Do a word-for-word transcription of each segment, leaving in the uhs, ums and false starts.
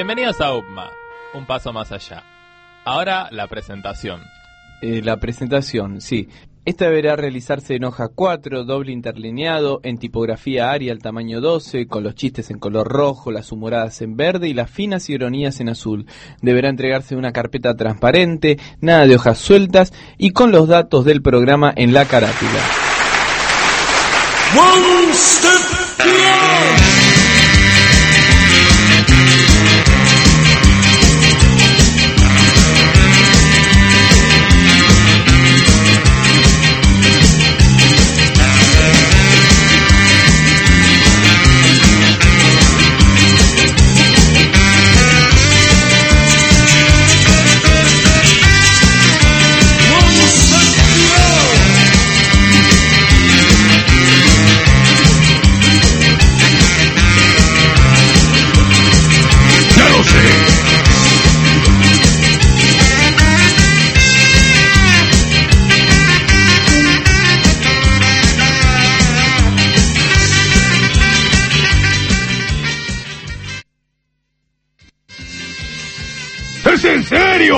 Bienvenidos a U P M A, un paso más allá. Ahora la presentación. Eh, la presentación, sí. Esta deberá realizarse en hoja cuatro, doble interlineado, en tipografía Arial tamaño doce, con los chistes en color rojo, las humoradas en verde y las finas ironías en azul. Deberá entregarse en una carpeta transparente, nada de hojas sueltas y con los datos del programa en la carátula. One step beyond. ¿En serio?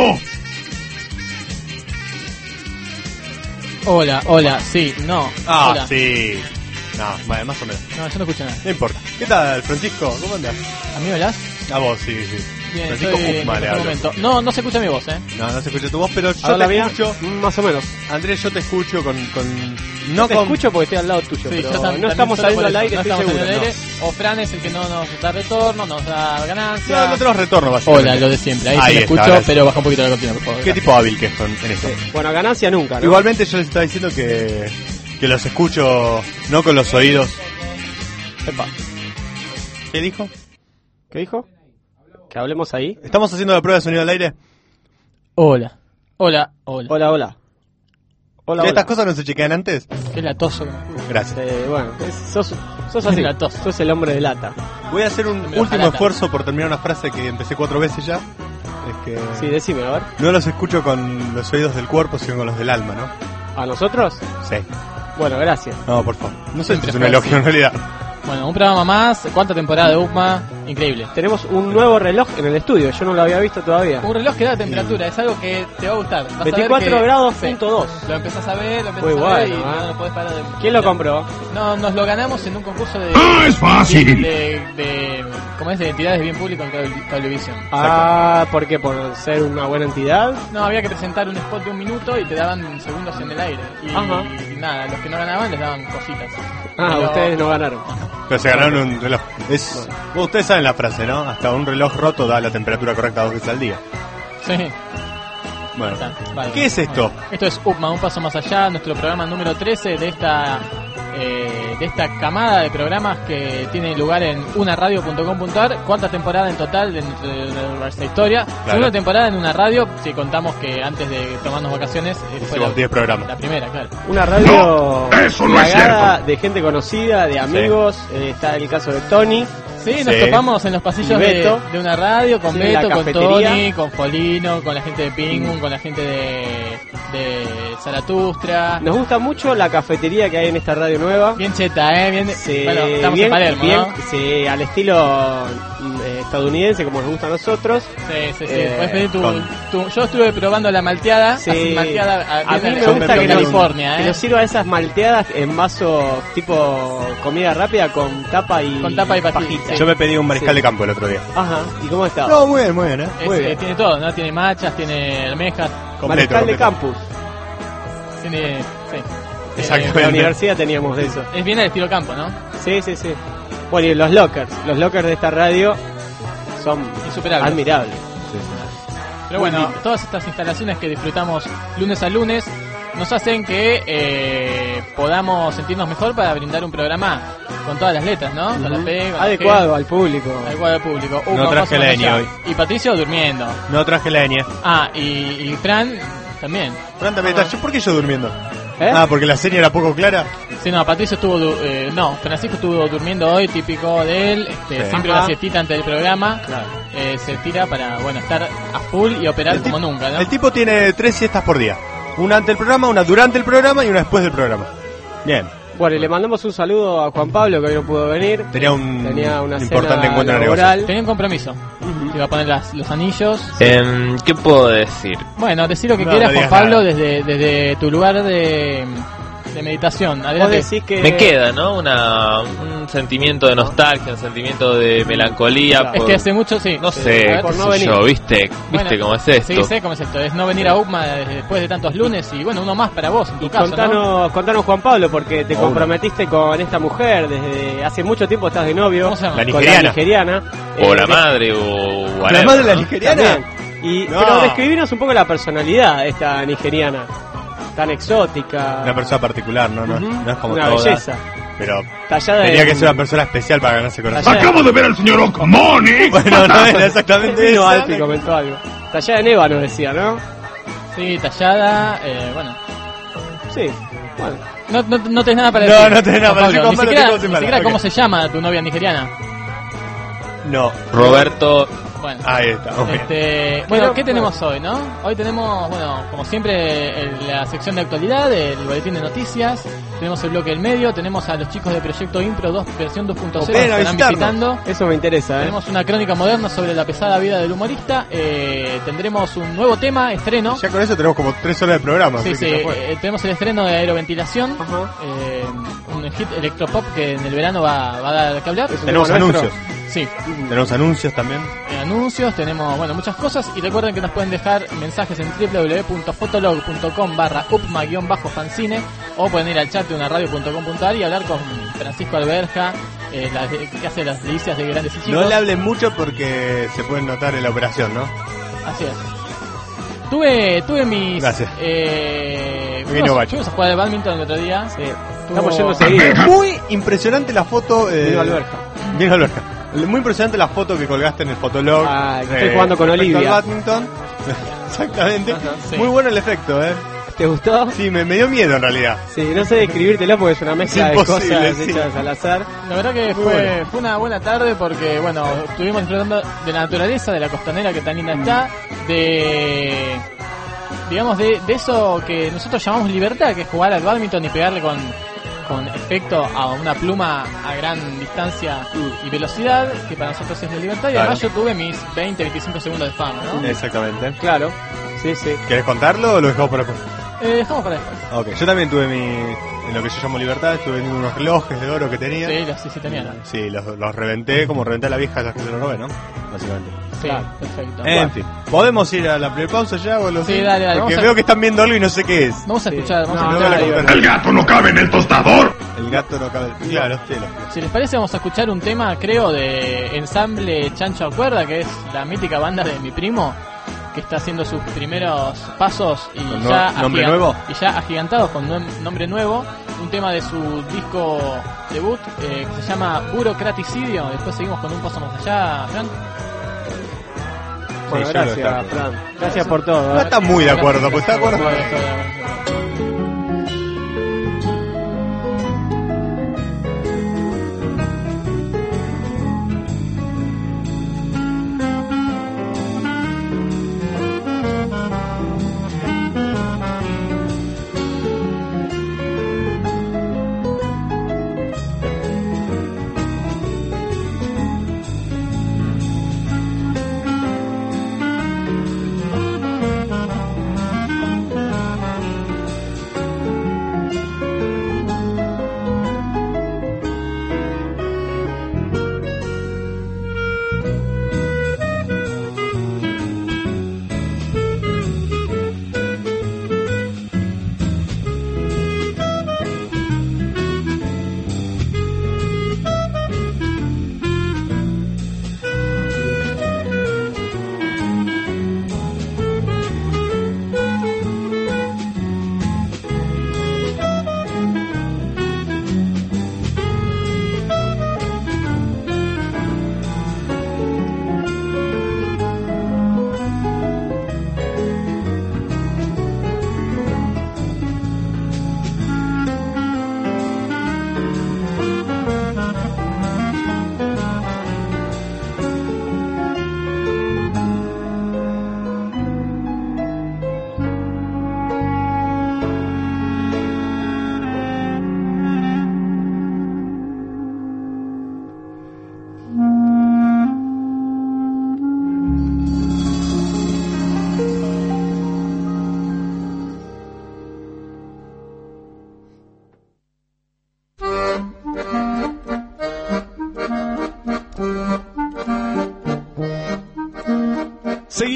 Hola, hola, sí, no. Ah, hola. sí. No, bueno, más o menos. No, yo no escucho nada. No importa. ¿Qué tal, Francisco? ¿Cómo andás? ¿A mí hablas? A vos, sí, sí. Bien, Francisco estoy Upma en le este hablo. momento. No, no se escucha mi voz, ¿eh? No, no se escucha tu voz, pero yo ¿Habla te bien? escucho. Más o menos. Andrés, yo te escucho con... con... No No te con... escucho porque estoy al lado tuyo, Sí, pero yo tam- no también estamos solo saliendo por al eso, aire, no estoy estamos seguro. en el aire. O Fran es el que no nos da retorno, nos da ganancia. No, no tenemos retorno, básicamente. Hola, lo de siempre. Ahí, Ahí sí lo está, escucho, gracias. pero baja un poquito la cortina, por favor. ¿Qué tipo hábil que es con, en esto? Sí. Bueno, ganancia nunca, ¿no? Igualmente yo les estaba diciendo que, que los escucho no con los oídos. Epa, ¿Qué dijo? ¿qué dijo? Que hablemos ahí. ¿Estamos haciendo la prueba de sonido al aire? Hola. Hola, hola. Hola, hola. Hola, ¿Que hola. estas cosas no se chequean antes? Qué latoso. Gracias. Eh, bueno, es- sos, sos así. La tos. Sos el hombre de lata. Voy a hacer un Me baja último lata. esfuerzo por terminar una frase que empecé cuatro veces ya. Es que Sí, decime, a ver. no los escucho con los oídos del cuerpo, sino con los del alma, ¿no? ¿A nosotros? Sí. Bueno, gracias. No, por favor. No sé si Siempre es un fue elogio así. en realidad. Bueno, un programa más. ¿Cuánta temporada de U P M A? Increíble. Tenemos un nuevo reloj en el estudio, yo no lo había visto todavía. Un reloj que da temperatura, es algo que te va a gustar. Vas a ver veinticuatro que- grados sí. punto dos. Lo empezás a ver, lo empezás Muy a ver bueno, y ¿eh? no lo podés parar de... ¿Quién lo compró? No, nos lo ganamos en un concurso de... ¡Ah, es fácil! De, de, de- ¿cómo es? De entidades de bien público en cable- Cablevisión. Ah, ¿por qué? ¿Por ser una buena entidad? No, había que presentar un spot de un minuto y te daban segundos en el aire. Y, Ajá. y nada, los que no ganaban les daban cositas. Ah, Pero- ustedes no ganaron. Pero se ganaron un reloj. Es, bueno, ustedes saben la frase, ¿no? Hasta un reloj roto da la temperatura correcta dos veces al día. Sí. Bueno. Está, vale. ¿Qué es esto? Esto es U P M A, un paso más allá, nuestro programa número trece de esta eh, de esta camada de programas que tiene lugar en una radio punto com punto a r. Cuarta temporada en total de, nuestra- de nuestra historia. Segunda temporada en una radio, si contamos que antes de tomarnos vacaciones eh, fue Hicimos la, diez programas. la primera, claro. Una radio No, eso no es plagada cierto. de gente conocida, de amigos. Eh, está el caso de Tony. Sí, nos Sí. topamos en los pasillos Y de, Beto. de una radio con Sí, en la Beto, con cafetería. Tony, con Folino, con la gente de Pingun, con la gente de, de Zaratustra. Nos gusta mucho la cafetería que hay en esta radio nueva. Bien cheta, ¿eh? Bien, Sí, bueno, estamos bien, en Palermo, bien, ¿no? sí, al estilo mm, eh, estadounidense como nos gusta a nosotros. Sí, sí, sí. Eh, Puedes pedir tu, con- tu- Yo estuve probando la malteada. Sí. así, malteada a, A mí bien me al- gusta de que nos, California, que ¿eh? nos sirva esas malteadas en vaso tipo comida rápida con tapa y Con tapa y pastilla. pajita. Yo me pedí un mariscal Sí. de campo el otro día. Ajá, ¿y cómo está? No, muy bien, muy bien, ¿eh? Es, muy eh, bien. tiene todo, ¿no? Tiene machas, tiene almejas, Completo, Mariscal de completo. campus. tiene... Sí. Exactamente. En la universidad teníamos de eso. Es bien al estilo campo, ¿no? Sí, sí, sí. Bueno, y los lockers. Los lockers de esta radio son Insuperables. admirables. Pero bueno, todas estas instalaciones que disfrutamos lunes a lunes nos hacen que eh, podamos sentirnos mejor para brindar un programa con todas las letras, ¿no? Con la P, con la G, Adecuado al público. adecuado al público. Uh, No vamos traje más la allá. ñ hoy. Y Patricio durmiendo. No traje la ñ. Ah, y, y Fran también. Fran también está. ¿Yo ¿Por qué yo durmiendo? ¿Eh? Ah, porque la serie era poco clara. Sí, no, Patricio estuvo, du- eh, no, Francisco estuvo durmiendo hoy, típico de él, este, Sí. siempre Ajá. una siestita antes del programa, Claro. eh, se tira para, bueno, estar a full y operar El como tip- nunca, ¿no? El tipo tiene tres siestas por día. Una ante el programa, una durante el programa y una después del programa. Bien. Bueno, y le mandamos un saludo a Juan Pablo, que hoy no pudo venir. Tenía un Tenía una importante cena encuentro de laboral. negocios. Tenía un compromiso. Ujú. Se iba a poner las- los anillos. Em, ¿Qué puedo decir? Bueno, decir lo que No, quieras, no Juan digas Pablo, nada. desde, desde tu lugar de, de meditación. Vos Adelante. decís que... Me queda, ¿no? Una, un sentimiento de nostalgia, un sentimiento de melancolía. Claro. Es por- que hace mucho, sí. No Sí, sé, a ver, qué por no sé venir. yo, ¿viste? Bueno, ¿Viste cómo es esto? Sí, sé cómo es esto. Es no venir a U C M A después de tantos lunes y bueno, uno más para vos, en tu Y caso, contanos, ¿no? contanos, Juan Pablo, porque te Oh, comprometiste con esta mujer desde hace mucho tiempo, estás de novio. ¿Cómo se llama? La Con nigeriana. la nigeriana. O Eh, la de- madre, o ¿La whatever, madre de la ¿no? nigeriana? También. Y, No. Pero describinos un poco la personalidad de esta nigeriana, tan exótica. Una persona particular, ¿no? No, Ujú. no es como una todas, belleza. pero Tallada tenía en- que ser una persona especial para ganarse corazón. Tallada en- Acabo de ver al señor Okamoni. Bueno, no era exactamente Vino eso. Alpi comentó algo. Tallada en ébano decía, ¿no? Sí, tallada, eh, bueno. Sí. Bueno. No, no, no tenés nada para No, decir. no tenés nada Juan para decir, Pablo. Juan Ni Pablo, siquiera, tengo sin ni bala, siquiera ok. cómo se llama tu novia nigeriana. No. Roberto, Bueno. Ahí está. muy bien. Este, bueno, Pero- ¿qué tenemos hoy, no? Hoy tenemos, bueno, como siempre, el- la sección de actualidad, el boletín de noticias, tenemos el bloque del medio, tenemos a los chicos de Proyecto Impro dos, versión dos punto cero, Ven a que estarán visitarnos. visitando. Eso me interesa, ¿eh? Tenemos una crónica moderna sobre la pesada vida del humorista, eh, tendremos un nuevo tema, estreno. Ya con eso tenemos como tres horas de programa. Sí, así sí, que ya fue. eh, tenemos el estreno de Aeroventilación, Ajá. eh, un hit electropop que en el verano va, va a dar que hablar. Es un Tenemos tema nuestro. anuncios. Sí, Tenemos anuncios también. eh, anuncios, tenemos bueno muchas cosas y recuerden que nos pueden dejar mensajes en w w w punto fotolog punto com barra upma-fanzine o pueden ir al chat de una radio punto com punto a r y hablar con Francisco Alberja, eh, la- que hace las delicias de grandes y chicos. No le hablen mucho porque se pueden notar en la operación, ¿no? Así es. Tuve, tuve mis... Gracias. Eh, Vino fuimos, Bacho. fuimos a jugar al badminton el otro día. Sí. Tuvo- Estamos yendo seguido. Muy impresionante la foto. Eh, Vino Alberja. Vino Alberja. Muy impresionante la foto que colgaste en el Fotolog. Ah, que estoy jugando con respecto Olivia. al badminton. Exactamente. Ajá, sí. Muy bueno el efecto, ¿eh? ¿Te gustó? Sí, me, me dio miedo en realidad. Sí, no sé describírtelo porque es una mezcla Es imposible, de cosas sí. hechas al azar. La verdad que Muy fue, bueno. fue una buena tarde porque, bueno, estuvimos disfrutando de la naturaleza, de la costanera que tan linda está, de, digamos, de, de eso que nosotros llamamos libertad, que es jugar al badminton y pegarle con, con efecto a una pluma a gran distancia y velocidad, que para nosotros es la libertad, y Claro. además yo tuve mis veinte, veinticinco segundos de fama, ¿no? Exactamente. Claro. Sí, sí. ¿Querés contarlo o lo dejamos para después? Eh, dejamos para después. Ok, yo también tuve mi. En lo que yo llamo libertad, estuve vendiendo unos relojes de oro que tenía. Sí, los- sí, sí, tenía. Sí, los, los reventé como reventé a la vieja a la que se los robé, ¿no? Básicamente. Sí, Claro. perfecto. En Bueno, fin, ¿podemos ir a la prepausa ya o lo Sí, dale, dale, Porque vamos a- veo que están viendo algo y no sé qué es. vamos a Sí. escuchar, vamos No, a no, escuchar. no, no, no. El gato no cabe en el tostador. El gato no cabe. Claro, sí, lo- Si les parece, vamos a escuchar un tema, creo, de ensamble Chancho Acuerda, que es la mítica banda de mi primo, que está haciendo sus primeros pasos y ¿Con ya, no- nombre agigan- nuevo? y ya agigantados con nue- nombre nuevo. Un tema de su disco debut eh, que se llama Burocraticidio. Después seguimos con un paso más allá, Fran. Bueno, Sí, yo lo gracias, destaco. Fran. Gracias por todo. No ¿eh? está muy de acuerdo, pues está de acuerdo. Bueno, estoy de acuerdo.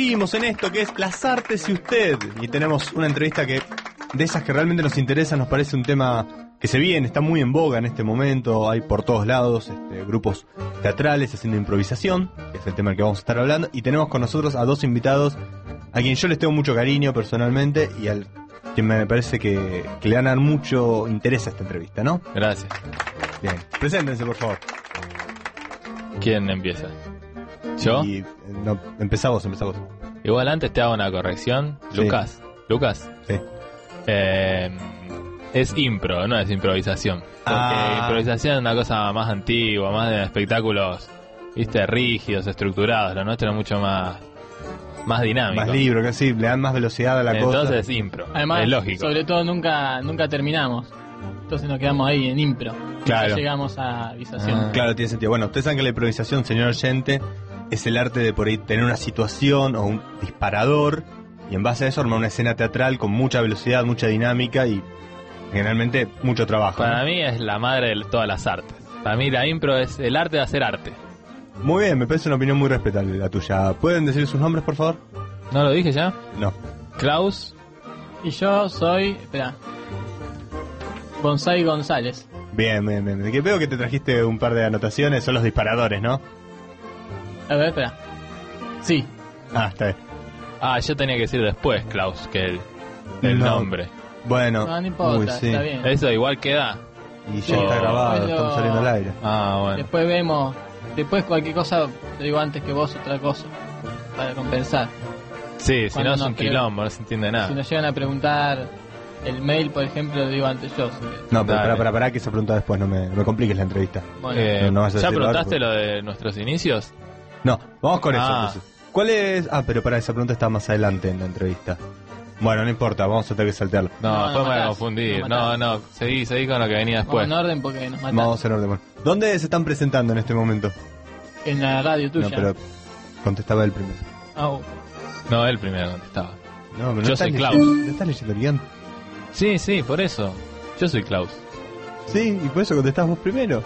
seguimos en esto que es las artes y usted. Y tenemos una entrevista que de esas que realmente nos interesa, nos parece un tema que se viene, está muy en boga en este momento, hay por todos lados este, grupos teatrales haciendo improvisación, que es el tema del que vamos a estar hablando, y tenemos con nosotros a dos invitados a quien yo les tengo mucho cariño personalmente y al que me parece que, que le van a dar mucho interés a esta entrevista, ¿no? Gracias. Bien, preséntense por favor. ¿Quién empieza? ¿Yo? Y, eh, no, empezamos, empezamos. Igual antes te hago una corrección. Sí. Lucas. Lucas. Sí. Eh, es impro, no es improvisación. Porque Ah. improvisación es una cosa más antigua, más de espectáculos, viste, rígidos, estructurados. Lo nuestro es mucho más, más dinámico. Más libro, que sí, le dan más velocidad a la Entonces cosa. impro. Además, es lógico. sobre todo nunca nunca terminamos. Entonces nos quedamos ahí en impro. Claro. Nunca llegamos a avisación. Ah. Claro, tiene sentido. Bueno, ustedes saben que la improvisación, señor oyente, es el arte de por ahí tener una situación o un disparador y en base a eso armar una escena teatral con mucha velocidad, mucha dinámica y generalmente mucho trabajo. Para ¿no? mí es la madre de todas las artes. Para mí la impro es el arte de hacer arte. Muy bien, me parece una opinión muy respetable la tuya. ¿Pueden decir sus nombres, por favor? ¿No lo dije ya? No. Klaus. Y yo soy, espera, Bonsai González. Bien, bien, bien. Que veo que te trajiste un par de anotaciones, son los disparadores, ¿no? A ver, espera. Sí. Ah, está bien. Ah, yo tenía que decir después Klaus que el, el No. nombre. Bueno, No, no importa, uy, sí. está bien. Eso igual queda. Y ya Sí. está grabado, Pero- estamos saliendo al aire. Ah, bueno. Después vemos, después cualquier cosa, te digo antes que vos otra cosa, para compensar. Sí, si Cuando no es nos un pre- quilombo, no se entiende nada. Si nos llegan a preguntar el mail, por ejemplo, lo digo antes yo. si- No, pero Dale. para, para, para que se pregunta después, no me, no me compliques la entrevista. Bueno, Eh, No, no vas a ¿Ya decirlo preguntaste ahora, lo de nuestros inicios? No, vamos con eso Ah. entonces. ¿Cuál es? Ah, pero para esa pregunta está más adelante en la entrevista. Bueno, no importa, vamos a tener que saltearlo. No, No, no después me voy a matás, confundir. no No, matás. no, seguí, seguí con lo que venía vamos después. en orden porque nos matan. Vamos en orden. Bueno. ¿Dónde se están presentando en este momento? En la radio tuya. No, pero contestaba el primero. Au. No, él primero contestaba. No, pero no Yo estás soy leyendo- Klaus. ¿No estás leyendo el guión? Sí, sí, por eso. Yo soy Klaus. Sí, y por eso contestás vos primero.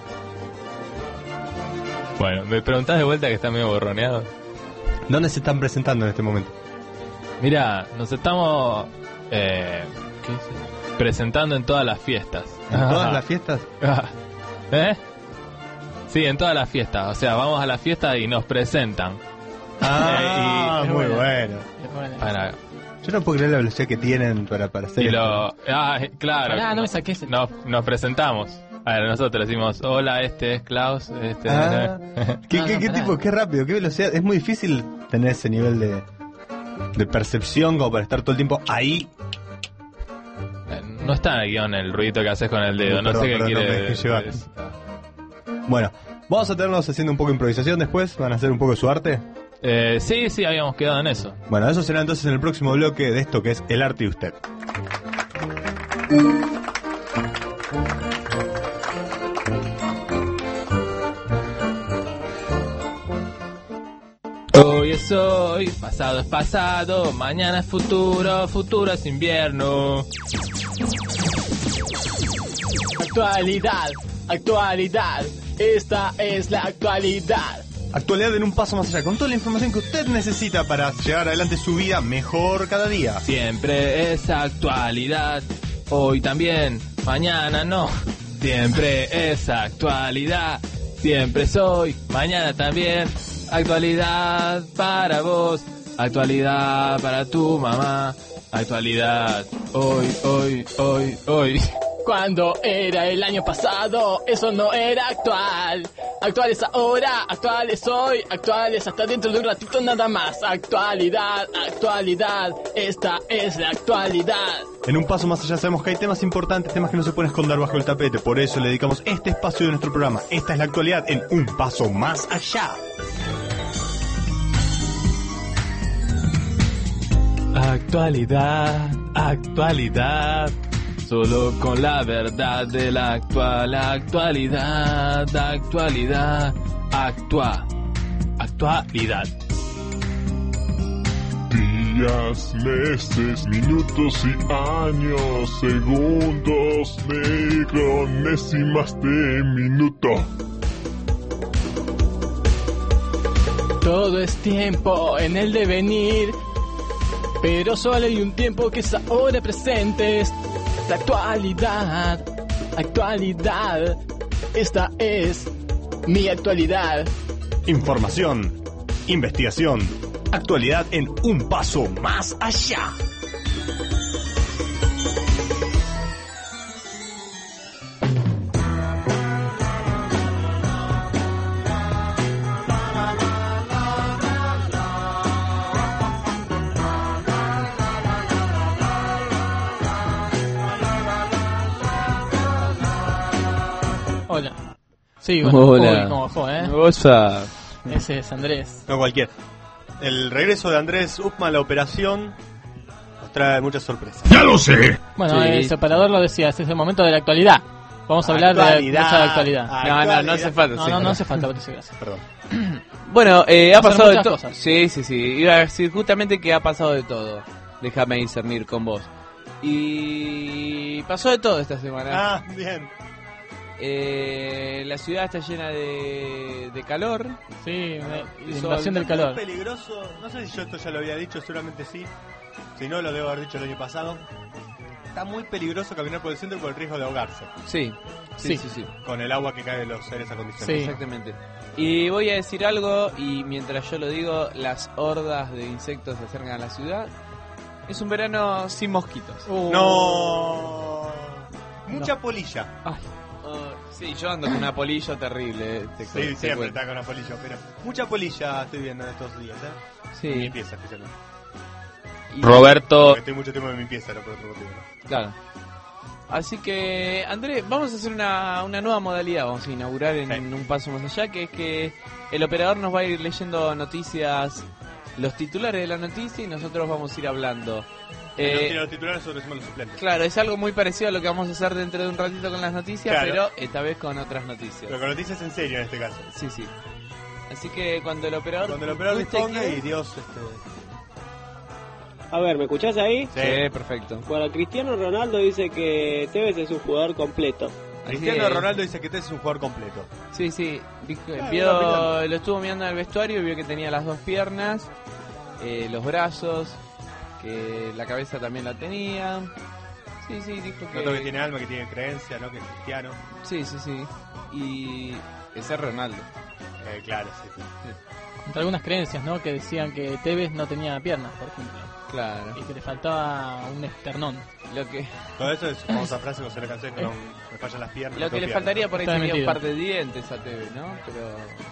Bueno, me preguntás de vuelta que está medio borroneado. ¿Dónde se están presentando en este momento? Mira, nos estamos eh, ¿qué es eso? presentando en todas las fiestas. ¿En todas las fiestas? ¿Eh? Sí, en todas las fiestas. O sea, vamos a la fiesta y nos presentan. Ah, es muy buena. bueno. Es buena. Para, Yo no puedo creer la velocidad que tienen para, para hacer y esto. lo, ah, claro. Pará, no me saques el- Nos, nos presentamos. A ver, nosotros decimos, hola, este es Klaus, este Ah, ¿Qué, No, qué, no, qué pará. tipo, qué rápido, qué velocidad? Es muy difícil tener ese nivel de, de percepción como para estar todo el tiempo ahí. No está en el guión el ruidito que haces con el dedo, no Perdón, sé qué perdón, no quiere me dejé llevar. es- Bueno, vamos a tenernos haciendo un poco de improvisación después. ¿Van a hacer un poco de su arte? Eh, sí, sí, habíamos quedado en eso. Bueno, eso será entonces en el próximo bloque de esto que es el arte y usted. Hoy es hoy, pasado es pasado, mañana es futuro, futuro es invierno. Actualidad, actualidad. Esta es la actualidad. Actualidad en un paso más allá, con toda la información que usted necesita para llevar adelante su vida mejor cada día. Siempre es actualidad, hoy también, mañana no. Siempre es actualidad, siempre soy, mañana también. Actualidad para vos, actualidad para tu mamá. Actualidad, hoy, hoy, hoy, hoy. Cuando era el año pasado, eso no era actual. Actual es ahora, actual es hoy, actual es hasta dentro de un ratito nada más. Actualidad, actualidad, esta es la actualidad. En un paso más allá sabemos que hay temas importantes, temas que no se pueden esconder bajo el tapete. Por eso le dedicamos este espacio de nuestro programa. Esta es la actualidad en un paso más allá. Actualidad, actualidad. Solo con la verdad de la actual actualidad, actualidad, actua, actualidad. Días, meses, minutos y años, segundos, micronésimas de minuto. Todo es tiempo en el devenir, pero solo hay un tiempo que es ahora presente. Es la actualidad, actualidad. Esta es mi actualidad. Información, investigación, actualidad en un paso más allá. Hola. Sí, bueno, Hola. uy, cómo bajó, ¿eh? Osa. Ese es Andrés. No cualquiera. El regreso de Andrés Upma a la operación nos trae muchas sorpresas. ¡Ya lo sé! Bueno, Sí. el separador lo decía, es el momento de la actualidad. Vamos a hablar de Actualidad. mucha actualidad. No, no, no hace falta. No, sí. no, no hace falta, Patricio, gracias. Perdón. Bueno, eh, ha Pasan pasado de muchas todo. cosas. Sí, sí, sí. Iba a decir justamente que ha pasado de todo. Déjame discernir con vos. Y pasó de todo esta semana. Ah, bien. Eh, la ciudad está llena de, de calor. Sí, me- Y invasión del Muy calor. peligroso. No sé si yo esto ya lo había dicho, seguramente sí. Si no, lo debo haber dicho el año pasado. Está muy peligroso caminar por el centro por el riesgo de ahogarse. Sí, Sí. sí, sí, sí. Con el agua que cae de los aires acondicionados. Sí. Exactamente. Y voy a decir algo, y mientras yo lo digo, las hordas de insectos se acercan a la ciudad. Es un verano sin mosquitos. Uh, No. Mucha polilla. Ay, oh, sí, yo ando con una polilla terrible. eh, te cu- Sí, te siempre cuento. está con la polilla, pero mucha polilla estoy viendo en estos días, ¿eh? En mi Sí. pieza, especialmente. Y- Roberto, Porque estoy mucho tiempo en mi pieza, no por otro motivo. Claro. Así que, Andrés, vamos a hacer una, una nueva modalidad, vamos a inaugurar en Sí. un paso más allá, que es que el operador nos va a ir leyendo noticias, los titulares de la noticia, y nosotros vamos a ir hablando. Eh, los titulares sobre los suplentes. claro, es algo muy parecido a lo que vamos a hacer dentro de un ratito con las noticias, Claro. pero esta vez con otras noticias. Pero con noticias en serio en este caso. Sí, sí. Así que cuando el operador... Cuando el operador guste disponga que- y Dios este, A ver, ¿me escuchás ahí? Sí. Sí, perfecto. Bueno, Cristiano Ronaldo dice que Tevez es un jugador completo. Así Cristiano que- Ronaldo dice que este es un jugador completo. Sí, sí. Dijo- Claro, vio- una opinión. lo estuvo mirando al vestuario y vio que tenía las dos piernas, eh, los brazos, que la cabeza también la tenía. Sí, sí, dijo que... Noto que tiene alma, que tiene creencia, ¿no? Que es cristiano. Sí, sí, sí. Y ese es Ronaldo. Eh, claro, sí, sí. Entre algunas creencias, ¿no? Que decían que Tevez no tenía piernas, por ejemplo. Claro. Y que le faltaba un esternón. Lo que, Todo eso es famosa frase que se le cansé que no me fallan las piernas. lo no que le piernas. faltaría por ahí Está sería un metido. par de dientes a Tevez, ¿no? Pero...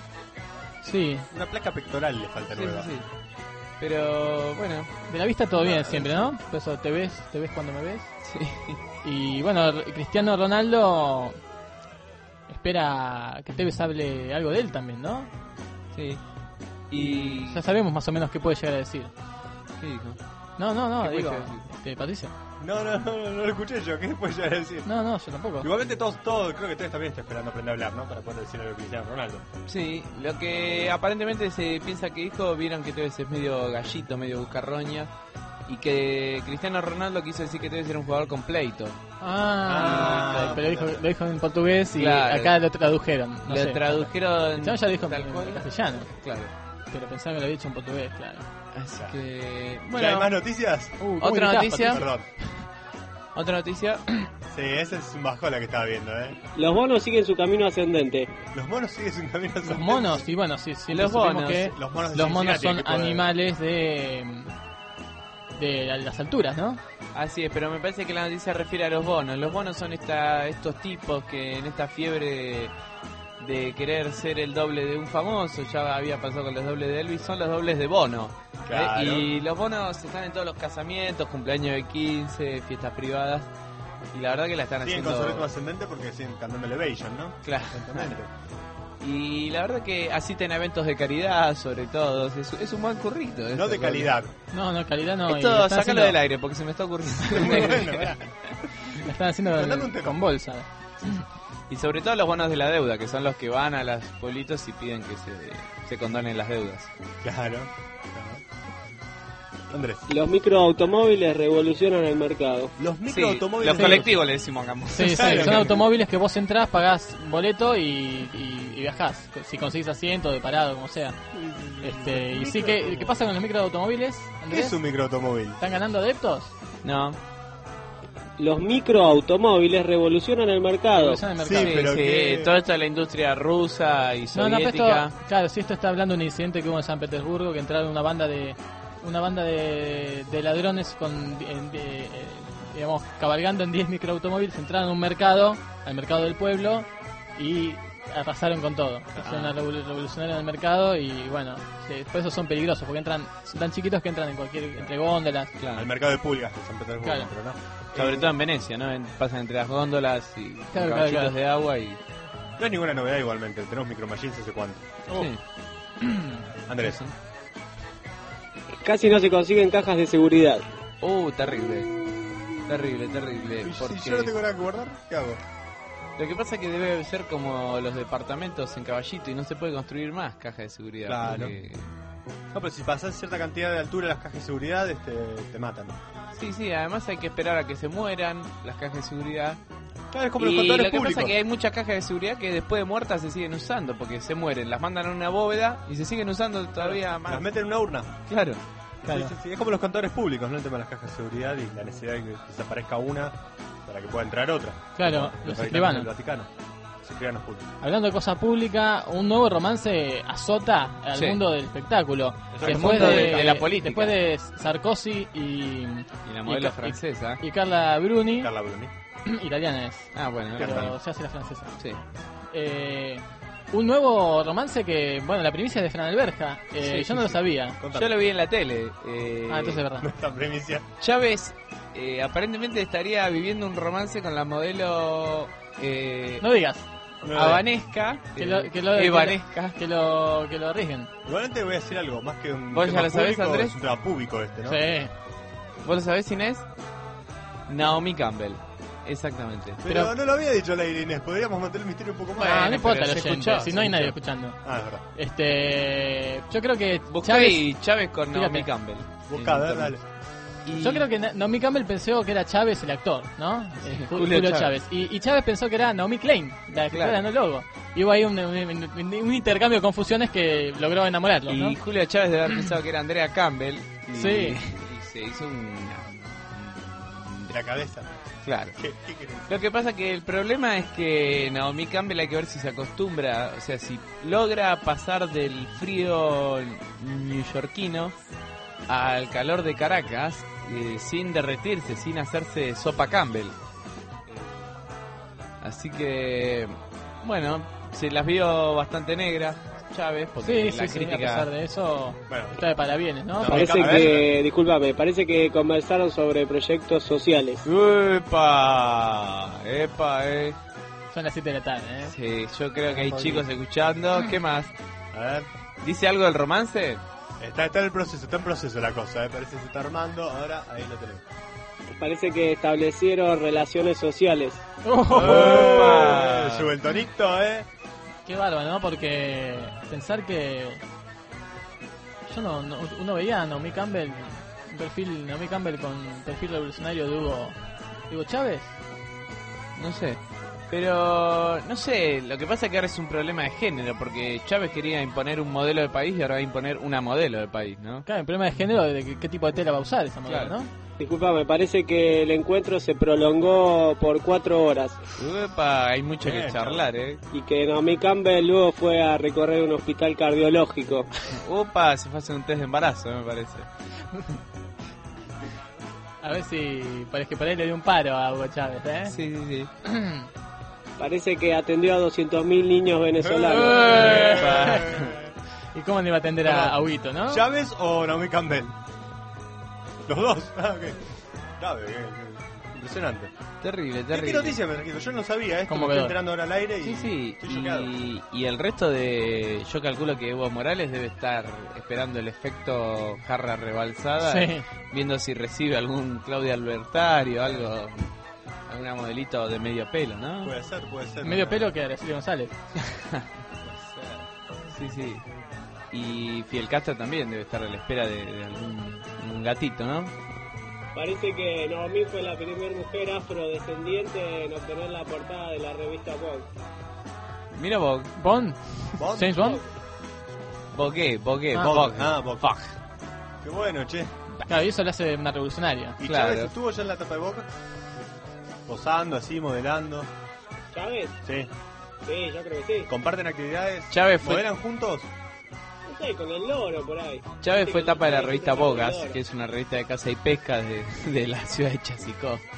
Sí, Una placa pectoral le falta Sí, nueva. sí, sí. Pero, bueno, de la vista todo bien siempre, ¿no? Por eso te ves, te ves cuando me ves. sí. Y bueno, R- Cristiano Ronaldo espera que Tevez hable algo de él también, ¿no? Sí. Y... Ya sabemos más o menos qué puede llegar a decir. ¿Qué dijo? No, no, no, ¿Qué puede digo, llegar a decir? este, Patricio. No, no, no, no, no lo escuché yo. ¿Qué puede llegar a decir? No, no, yo tampoco. Igualmente todos, todos, creo que ustedes también están esperando aprender a hablar, ¿no? Para poder decir algo de Cristiano Ronaldo. Sí, lo que aparentemente se piensa que dijo, vieron que Tevez es medio gallito, medio buscarroña, y que Cristiano Ronaldo quiso decir que Tevez era un jugador completo. Ah, Ah, pero dijo, mira. lo dijo en portugués y Claro. acá lo tradujeron. No lo sé. tradujeron Ya ya dijo tal en, cual. en castellano, Claro. pero pensaba que lo había dicho en portugués, claro. Así Claro. que... ¿Ya Bueno, hay más noticias? Uh, ¿cómo Otra gritás, noticia. Patricio? Perdón. otra noticia. Sí, ese es un bajón la que estaba viendo, ¿eh? Los bonos siguen su camino ascendente. Los monos siguen sin camino. Los monos, y bueno, sí, sí, Los supimos monos, que Los monos, de los monos Cincinnati, son el equipo de- animales de de las alturas, ¿no? Así es, pero me parece que la noticia refiere a los bonos. Los bonos son esta, estos tipos que en esta fiebre de, de querer ser el doble de un famoso, ya había pasado con los dobles de Elvis, son los dobles de bono. ¿eh? Claro. Y los bonos están en todos los casamientos, cumpleaños de quince, fiestas privadas. Y la verdad que la están Siguen haciendo... con su ritmo ascendente porque siguen cantando Elevation, ¿no? Claro. Constantemente. Y la verdad que asisten a eventos de caridad, sobre todo. Es, es un buen currito. No esto, de calidad. No, no, calidad no. y lo Esto, están sácalo haciendo- del aire porque se me está ocurriendo. Muy bueno, ¿verdad? Lo están haciendo Mandame con, un tema. con bolsa. Y sobre todo los bonos de la deuda, que son los que van a los pueblitos y piden que se, se condonen las deudas. Claro. claro. Andrés. Los microautomóviles revolucionan el mercado. Los Sí, microautomóviles. los colectivos le decimos acá. Sí, sí, son automóviles que vos entrás, pagás boleto y, y, y viajás. Si conseguís asiento, de parado, como sea. Este, y sí, ¿qué, ¿qué pasa con los microautomóviles, ¿Qué Andrés? es un microautomóvil? ¿Están ganando adeptos? No. Los microautomóviles revolucionan el mercado. Revolucionan el Sí, mercado. Sí, pero sí, que- toda esta es la industria rusa y No, no, pero soviética. esto, claro, si esto está hablando de un incidente que hubo en San Petersburgo, que entraron una banda de una banda de, de ladrones con en- de- eh, digamos cabalgando en diez microautomóviles, entraron a un mercado, al mercado del pueblo y arrasaron con todo. Hicieron una revol- revolucionaria en el mercado y bueno, sí, por eso son peligrosos, porque entran, son tan chiquitos que entran en cualquier entre góndolas. Claro. Al mercado de pulgas de San Petersburgo, Claro. pero no. Sobre todo en Venecia, ¿no? En- pasan entre las góndolas y Claro, caballitos claro, claro. de agua y... No es ninguna novedad igualmente. Tenemos Micro Machines hace cuánto. Sí. Andrés. Casi no se consiguen cajas de seguridad. Uh, terrible. Terrible, terrible. Y Porque si yo no tengo nada que guardar, ¿qué hago? lo que pasa es que debe ser como los departamentos en Caballito y no se puede construir más cajas de seguridad. Claro. porque- No, pero si pasas cierta cantidad de altura las cajas de seguridad, este, te matan. Sí, sí, además hay que esperar a que se mueran las cajas de seguridad. Claro, es como los Y lo contadores que públicos. pasa es que hay muchas cajas de seguridad que después de muertas se siguen usando porque se mueren, las mandan a una bóveda y se siguen usando todavía más. Las meten en una urna. Claro. Claro. Sí, sí, sí. Es como los contadores públicos, ¿no? El tema de las cajas de seguridad y la necesidad de que desaparezca una para que pueda entrar otra. Claro, Como los habitantes escribanos. del Vaticano. Los escribanos públicos. Hablando de cosa pública, un nuevo romance azota al Sí. mundo del espectáculo. El Después mundo de, de- de la política. Después de Sarkozy y, Y la modelo y- francesa. y Carla Bruni, Carla Bruni. italiana es, Ah, bueno. pero Claro. se hace la francesa. Sí. Eh, un nuevo romance que, bueno, la primicia es de Fran Alberja. Eh, Sí, yo sí, no lo sí. sabía. Contame. Yo lo vi en la tele. eh, Ah, entonces es verdad. Esta primicia. Chávez eh, aparentemente estaría viviendo un romance con la modelo eh, No digas, Avanesca. que eh, lo, que lo, Evanesca. que lo, que lo arriesguen. Igualmente voy a decir algo, más que un ¿Vos ya tema lo sabés, público, Andrés? es un tema público este, ¿no? Sí. ¿Vos lo sabés, Inés? Naomi Campbell. Exactamente. Pero, Pero- no lo había dicho la Inés, podríamos mantener el misterio un poco más. Bueno, Ah, no importa pero el se oyente, escuchó, si se no hay nadie escuchó. escuchando. Ah, es verdad. Este, yo creo que Buscá Chávez, y Chávez con Fíjate. Naomi Campbell. Buscá, En dale, internet. dale. Y- yo creo que Na- Naomi Campbell pensó que era Chávez el actor, ¿no? Eh, Ju- Julio Julio, Chávez. Chávez. Y, y Chávez pensó que era Naomi Klein, la escritora Claro. del logo. Y hubo ahí un, un- un- un intercambio de confusiones que logró enamorarlos, ¿no? Y Julio Chávez debe haber pensado que era Andrea Campbell. Y, Sí. Y se hizo un... De la cabeza. Claro. ¿Qué, qué querés? Lo que pasa que el problema es que Naomi Campbell hay que ver si se acostumbra, o sea, si logra pasar del frío neoyorquino al calor de Caracas eh, sin derretirse, sin hacerse sopa Campbell. Así que, bueno, se las vio bastante negras Chávez, porque Sí, la sí, sí, a crítica... pesar de eso, Bueno, está de parabienes, ¿no? No, Parece a ver. que, discúlpame, parece que conversaron sobre proyectos sociales. ¡Epa! ¡Epa, eh! Son las siete de la tarde, ¿eh? Sí, yo creo que hay chicos escuchando. ¿Qué más? a ver. ¿Dice algo del romance? Está, está en el proceso, está en proceso la cosa, ¿eh? Parece que se está armando, ahora ahí lo tenemos. Parece que establecieron relaciones sociales. ¡Opa! Eh, Sube el tonito, ¿eh? Qué bárbaro, ¿no? Porque pensar que yo no, no- uno veía a Naomi Campbell, un perfil Naomi Campbell con un perfil revolucionario de Hugo, de Hugo Chávez. No sé. Pero, no sé, lo que pasa es que ahora es un problema de género, porque Chávez quería imponer un modelo de país y ahora va a imponer una modelo de país, ¿no? Claro, el problema de género de qué, qué tipo de tela va a usar esa modelo, Claro. ¿no? Disculpame, parece que el encuentro se prolongó por cuatro horas Uepa, hay mucho que Bien, charlar, ¿eh? y que Naomi Campbell luego fue a recorrer un hospital cardiológico. Upa, se fue a hacer un test de embarazo, me parece. A ver si parece que por ahí le dio un paro a Hugo Chávez, ¿eh? Sí, sí, sí. Parece que atendió a doscientos mil niños venezolanos. Epa. ¿Y cómo le iba a atender a, a Huguito, no? ¿Chávez o Naomi Campbell? Los dos. Ah, ok. Claro, qué- qué- impresionante. Terrible, ¿Qué, terrible. qué noticia me trajiste? Yo no sabía esto, ¿Cómo me estoy quedó? enterando ahora al aire y Sí, sí, estoy choqueado. y, y el resto de... Yo calculo que Evo Morales debe estar esperando el efecto jarra rebalsada, Sí. viendo si recibe algún Claudia Albertario, algo, alguna modelito de medio pelo, ¿no? Puede ser, puede ser. Medio pelo que Araceli González. Sí, sí. Y Fidel Castro también debe estar a la espera de, de algún, un gatito, ¿no? Parece que Naomi fue la primera mujer afrodescendiente en obtener la portada de la revista Vogue. Mira vos, ¿Bond? ¿Bond? ¿James Bond? Bogué, Bogué, Ah, Bog. Ah, Bog. Fuck. Qué bueno, che. Claro, y eso le hace una revolucionaria. ¿Y Claro. Chávez estuvo ya en la tapa de Boca? Posando así, modelando. ¿Chávez? Sí. Sí, yo creo que sí. ¿Comparten actividades? Chávez fue- ¿Modelan juntos? No sé, con el loro por ahí. Chávez fue tapa de la revista Bogas, Bogas, que es una revista de caza y pesca de, de la ciudad de Chasicó. Eh,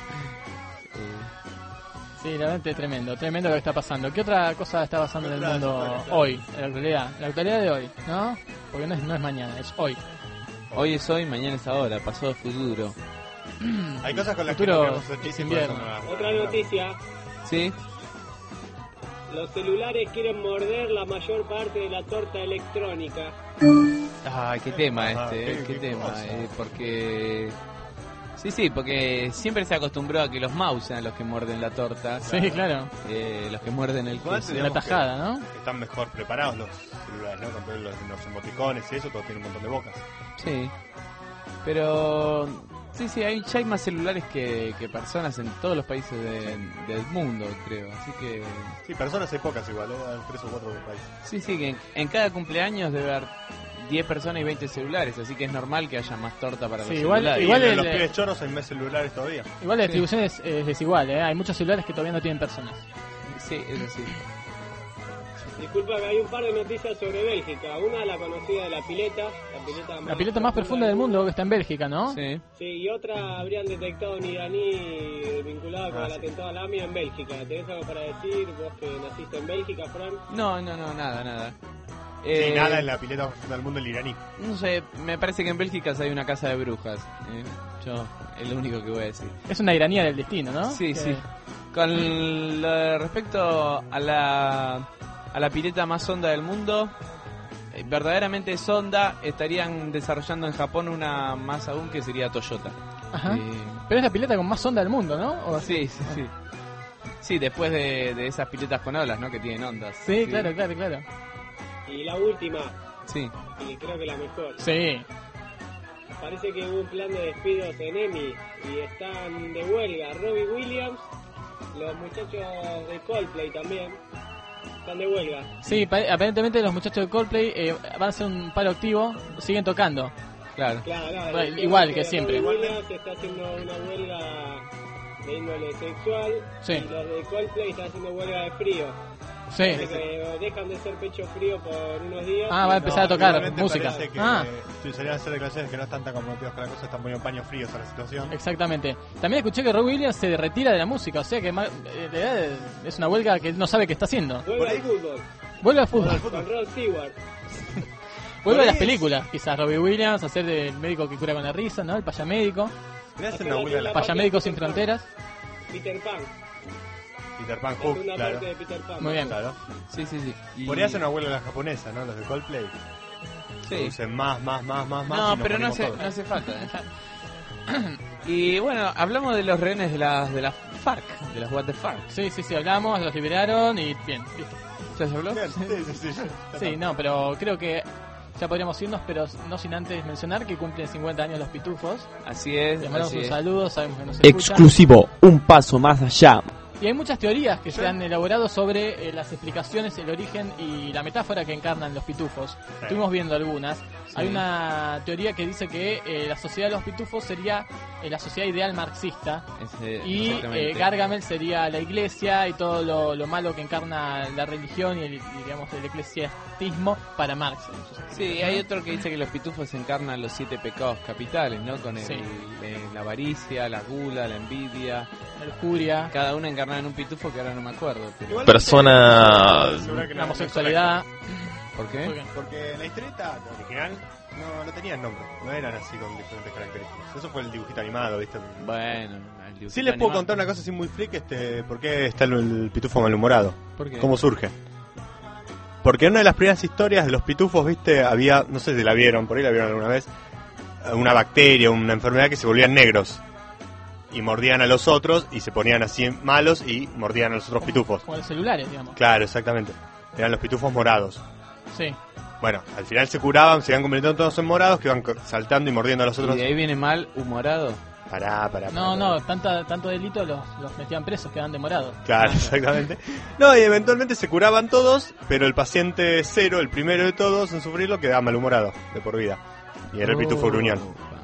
Sí, realmente tremendo, tremendo lo que está pasando. ¿Qué otra cosa está pasando en el ¿Qué otra mundo cosa? hoy? En la actualidad, la actualidad de hoy, ¿no? Porque no es, no es mañana, es hoy. hoy es hoy, mañana es ahora, pasado futuro. Hay cosas con las Futuro que no queremos hacer chistes, es por eso invierno. no las- Otra noticia. ¿Sí? Los celulares quieren morder la mayor parte de la torta electrónica. Ay, qué tema Ajá, este, eh, qué- qué, qué tema, cosa. eh, porque... Sí, sí, porque siempre se acostumbró a que los mouse sean los que muerden la torta, Sí, claro, eh, los que muerden el Igual queso. te la digamos que- tajada, ¿no? Están mejor preparados los celulares, ¿no? Con todos los, los emoticones y eso, todos tienen un montón de bocas. Sí, pero... Sí, sí, hay, ya hay más celulares que, que personas en todos los países de- del mundo, creo, así que... Sí, personas hay pocas igual, ¿eh? Hay tres o cuatro por país. Sí, sí, que en, en cada cumpleaños debe haber diez personas y veinte celulares, así que es normal que haya más torta para Sí, los igual- celulares. Y igual en el- los pibes choros hay más celulares todavía. Igual la Sí. distribución es, es desigual, ¿eh? Hay muchos celulares que todavía no tienen personas. Sí, eso sí. Disculpa que hay un par de noticias sobre Bélgica. Una, la conocida de la pileta. La pileta más, La pileta más profunda del mundo que está en Bélgica, ¿no? Sí. Sí, y otra habrían detectado un iraní vinculado con Ah, el sí. atentado a la AMIA en Bélgica. ¿Tenés algo para decir? Vos que naciste en Bélgica, Fran. No, no, no, nada, nada. Sí, Eh, nada en la pileta más profunda del mundo, el iraní. No sé, me parece que en Bélgica hay una casa de brujas. eh. Yo, es lo único que voy a decir. Es una iranía del destino, ¿no? Sí, Que- sí. Con lo- respecto a la, a la pileta más honda del mundo, eh, verdaderamente sonda, estarían desarrollando en Japón una más aún que sería Toyota. Ajá. Eh, Pero es la pileta con más onda del mundo, ¿no? ¿O así? sí, sí, sí. Sí, después de, de esas piletas con olas, ¿no? Que tienen ondas. Sí, claro, claro, claro. Y la última, Sí. y creo que la mejor. Sí. Parece que hubo un plan de despidos en EMI y están de huelga Robbie Williams, los muchachos de Coldplay también están de huelga. Sí, pa- aparentemente los muchachos de Coldplay eh, van a hacer un paro activo, siguen tocando. Claro. Claro, claro, Bueno, el tema igual es que siempre. Robbie Williams está haciendo una huelga de índole sexual Sí. y los de Coldplay están haciendo huelga de frío. Sí. Así que dejan de ser pecho frío por unos días. Ah, va a y- empezar a tocar igualmente música. parece que Ah. si salían a hacer declaraciones que no están tan comprometidos con la cosa, están poniendo paños fríos a la situación. Exactamente. También escuché que Robbie Williams se retira de la música, o sea que ma- en realidad es una huelga que él no sabe qué está haciendo. Vuelve Por ahí- al fútbol, Vuelve al fútbol, con Rod Stewart. vuelve a las ahí- películas, quizás Robbie Williams, hacer del médico que cura con la risa, ¿no? El payamédico, Le hacen una huelga a la payamédicos sin fronteras. Peter Pan, Peter Pan la Hook, segunda claro. parte de Peter Pan. Muy bien. Claro. Sí, sí, sí. Y- Podría hacer una huelga a la japonesa, ¿no? Los de Coldplay. Sí. Producen más, más, más, más, más. y No, nos pero no morimos hace, todos. no hace falta. ¿eh? Y bueno, hablamos de los rehenes de las de las FARC, de las What the FARC. Sí, sí, sí, hablamos, los liberaron y bien, listo. ¿Ya se habló? Bien, sí, sí, sí, ya- Sí, no, pero creo que ya podríamos irnos, pero no sin antes mencionar que cumplen cincuenta años los pitufos. Así es. Les mandamos así un es. saludo, sabemos que nos escuchan. Exclusivo, un paso más allá. Y hay muchas teorías que se han elaborado sobre eh, las explicaciones, el origen y la metáfora que encarnan los pitufos. Estuvimos viendo algunas. Hay una teoría que dice que eh, la sociedad de los pitufos sería eh, la sociedad ideal marxista Ese- y exactamente. eh, Gargamel sería la iglesia y todo lo, lo malo que encarna la religión y, el, y, digamos el eclesiastismo para Marx. Sí, hay otro que dice que los pitufos encarnan los siete pecados capitales, ¿no? Con el, Sí. eh, la avaricia, la gula, la envidia. La lujuria, Cada uno encarnado en un pitufo que ahora no me acuerdo. Pero... Igual- Persona... Seguro que la no- homosexualidad. ¿Por qué? ¿Por qué? Porque la historieta original no, no tenían nombre, no eran así con diferentes características. Eso fue el dibujito animado, ¿viste? Bueno, el dibujito Sí les puedo animado. contar una cosa así muy freak, este, ¿por qué está el, el pitufo malhumorado? ¿Por qué? ¿Cómo surge? Porque en una de las primeras historias de los pitufos, ¿viste? Había, no sé si la vieron, por ahí la vieron alguna vez, una bacteria, una enfermedad que se volvían negros. Y mordían a los otros y se ponían así malos y mordían a los otros pitufos. Como los celulares, digamos. Claro, exactamente. Eran los pitufos morados. Sí. bueno, al final se curaban, se iban convirtiendo todos en morados, que iban co- saltando y mordiendo a los otros. Y de ahí viene mal humorado. Pará, pará, pará. No, no, tanta, tanto delito los, los metían presos, quedaban demorados. Claro, exactamente. No, y eventualmente se curaban todos, pero el paciente cero, el primero de todos en sufrirlo, quedaba malhumorado de por vida. Y era el pitufo gruñón.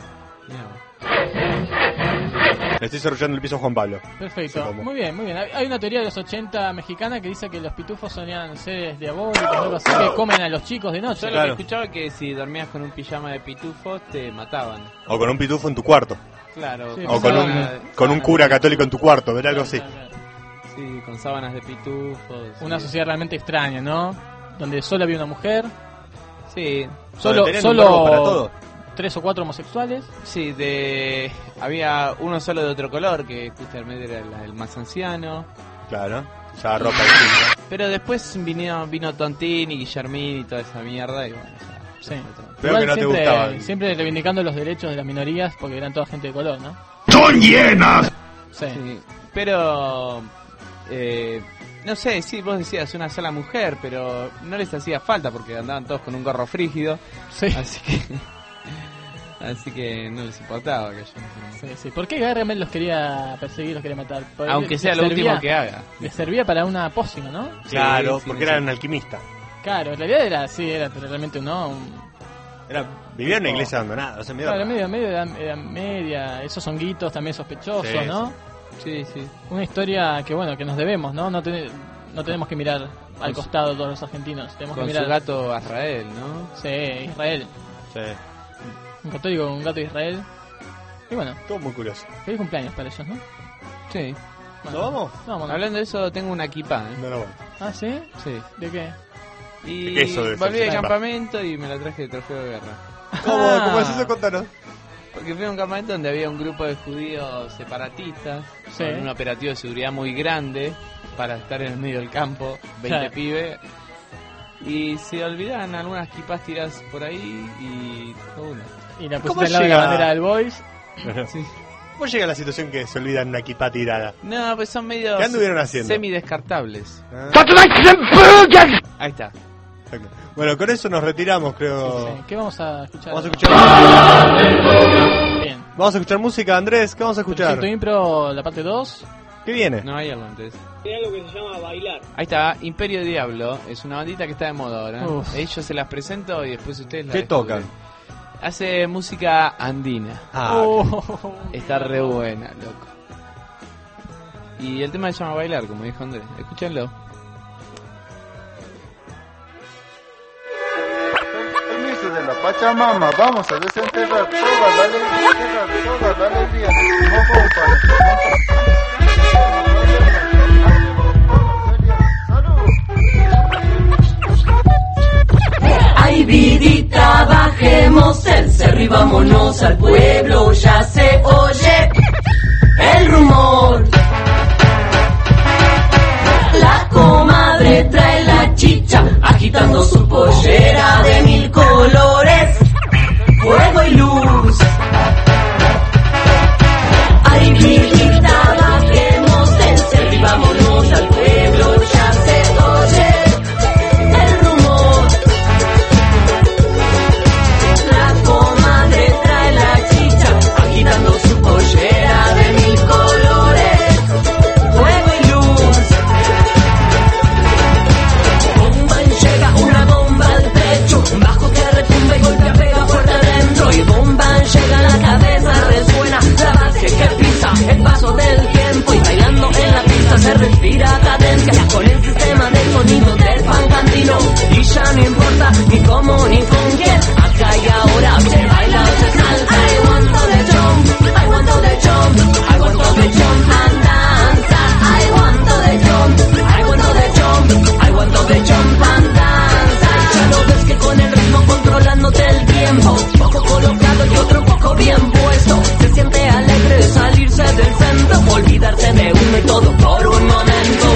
Le estoy desarrollando el piso a Juan Pablo. Perfecto, Sí, como- muy bien, muy bien. Hay hay una teoría de los ochenta mexicana que dice que los pitufos sonían seres diabólicos, algo así, que comen a los chicos de noche. Yo lo Claro. que escuchaba que si dormías con un pijama de pitufo te mataban. O con un pitufo en tu cuarto. Claro. Sí, O con un, sábanas- con un cura católico en tu cuarto, ver algo así. Claro, claro. Sí, con sábanas de pitufos. Una sí. sociedad realmente extraña, ¿no? Donde solo había una mujer, Sí, solo, tenían un verbo solo para todo. tres o cuatro homosexuales. sí, de había uno solo de otro color, que justamente era el, el más anciano. Claro. Ya ropa distinta. Pero después vino, vino Tontín y Guillermín y toda esa mierda y bueno, ya. Sí. ya fue todo. Creo Igual que no te siempre, gustaban. siempre reivindicando los derechos de las minorías porque eran toda gente de color, ¿no? ¡Son llenas! Sí. Sí, pero eh, no sé, sí, vos decías una sola mujer, pero no les hacía falta porque andaban todos con un gorro frígido, Sí. así que así que no les importaba aquello. Sí, sí. ¿Por qué Gargamel los quería perseguir, los quería matar? Porque Aunque les sea lo servía- último que haga. Les servía para una pócima, ¿no? Claro, sí, porque sí. era un alquimista. Claro, en realidad era así, era realmente un no, un, Era, vivía en una iglesia abandonada, o sea, medio claro, raro. medio, medio edad, edad media, esos honguitos también sospechosos, Sí, ¿no? Sí, sí. Una historia que bueno, que nos debemos, ¿no? No, te- no tenemos que mirar al Con su- costado todos los argentinos, tenemos Con que su mirar gato Azrael, ¿no? sí, Israel, Sí, un católico con un gato de Israel. Y bueno, todo muy curioso. feliz cumpleaños para ellos, ¿no? Sí. Bueno, ¿Nos vamos? Vamos. Hablando de eso, tengo una equipa, ¿eh? No, no vamos. Ah, ¿sí? Sí. ¿De qué? Y ¿De qué eso debe ser? volví de Ah. campamento y me la traje de trofeo de guerra. ¿Cómo, Ah. ¿Cómo es eso? Contanos. Porque fui a un campamento donde había un grupo de judíos separatistas, Sí. con un operativo de seguridad muy grande para estar en el medio del campo, veinte Claro. pibes. Y se olvidaban algunas kipas tiradas por ahí y todo uno. Y la ¿Cómo pusiste al lado de la llega? bandera del Boys. Sí. ¿Cómo llega la situación que se olvidan una equipa tirada? No, pues son medio ¿Qué anduvieron haciendo? semi-descartables. Ah, Ahí está. exacto. Bueno, con eso nos retiramos, creo. Sí. ¿Qué vamos a escuchar? Vamos a escuchar. Bien. Vamos a escuchar música, Andrés. ¿Qué vamos a escuchar? Siento Impro, la parte dos. ¿Qué viene? No hay algo antes. Hay algo que se llama bailar. Ahí está, Imperio Diablo. Es una bandita que está de moda ahora. Uf. Ellos se las presento y después ustedes la ¿Qué descubren. tocan? Hace música andina. Ah, Oh. Está re buena, loco. Y el tema se llama Bailar, como dijo Andrés. Escúchenlo. Permiso de la Pachamama, vamos a desenterrar toda la alegría, enterrar toda la alegría de su mojo Ay, vidita, bajemos el cerro y vámonos al pueblo, ya se oye el rumor. La comadre trae la chicha, agitando su pollera de mil colores, fuego y luz. Ay, vidita, bajemos del cerro y vámonos al pueblo, ya se oye el rumor. La comadre trae la chicha, agitando su pollera de mil colores, fuego y luz. Bomba llega una bomba al pecho, un bajo que retumba y golpea, pega fuerte adentro. Y bomba llega a la cabeza, resuena la base que pisa el paso del tiempo. Y bailando en la pista se respira cadencia con el sistema de sonido del pancandino. Y ya no importa ni cómo ni con quién, acá y ahora se baila o se salta. I want to the jump, I want to the jump, I want to the jump and dance. I want to the jump, I want to the jump, I want to the jump and dance. Ya lo ves que con el ritmo controlándote el tiempo, poco colocado y otro poco bien puesto. Se siente alegre de salirse del centro, olvidarse de uno y todo por un momento.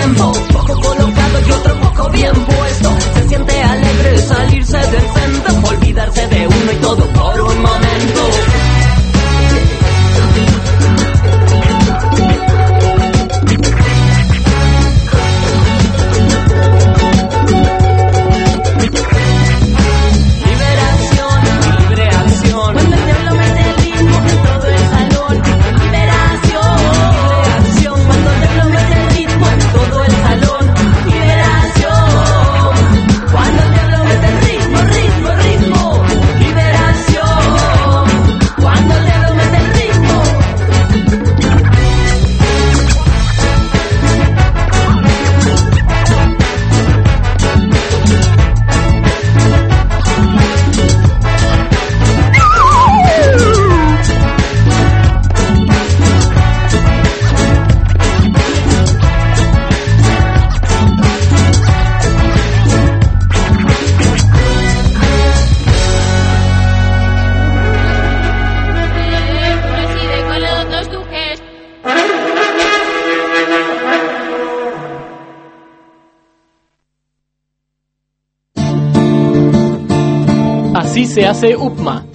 tiempo. Poco colocado y otro poco bien puesto. Se siente alegre salirse del centro, olvidarse de uno y todo por un momento. Así se hace U P M A.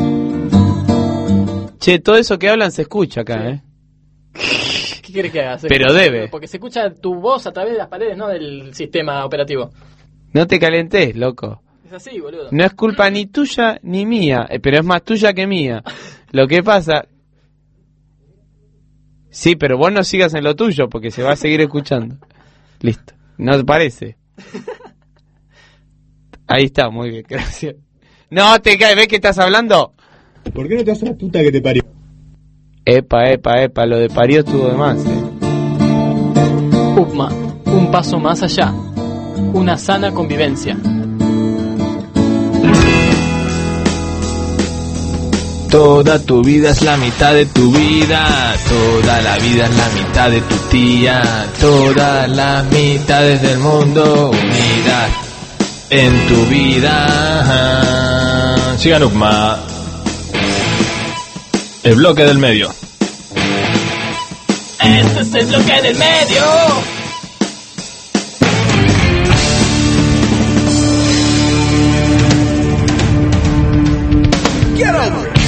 Che, todo eso que hablan se escucha acá, ¿eh? ¿Qué quieres que haga? Se Pero escucha, debe. Porque se escucha tu voz a través de las paredes, no del sistema operativo. No te calentes, loco. Es así, boludo. No es culpa ni tuya ni mía, eh, pero es más tuya que mía. Lo que pasa... Sí, pero vos no sigas en lo tuyo porque se va a seguir escuchando. Listo. ¿No te parece? Ahí está, muy bien, gracias. No te caes, ¿ves que estás hablando? ¿Por qué no te haces la puta que te parió? Epa, epa, epa, lo de parió estuvo de más, eh. U P M A, un paso más allá. Una sana convivencia. Toda tu vida es la mitad de tu vida, toda la vida es la mitad de tu tía, todas las mitades del mundo unidas en tu vida. Sigan U P M A. El bloque del medio. Este es el bloque del medio. Get over it.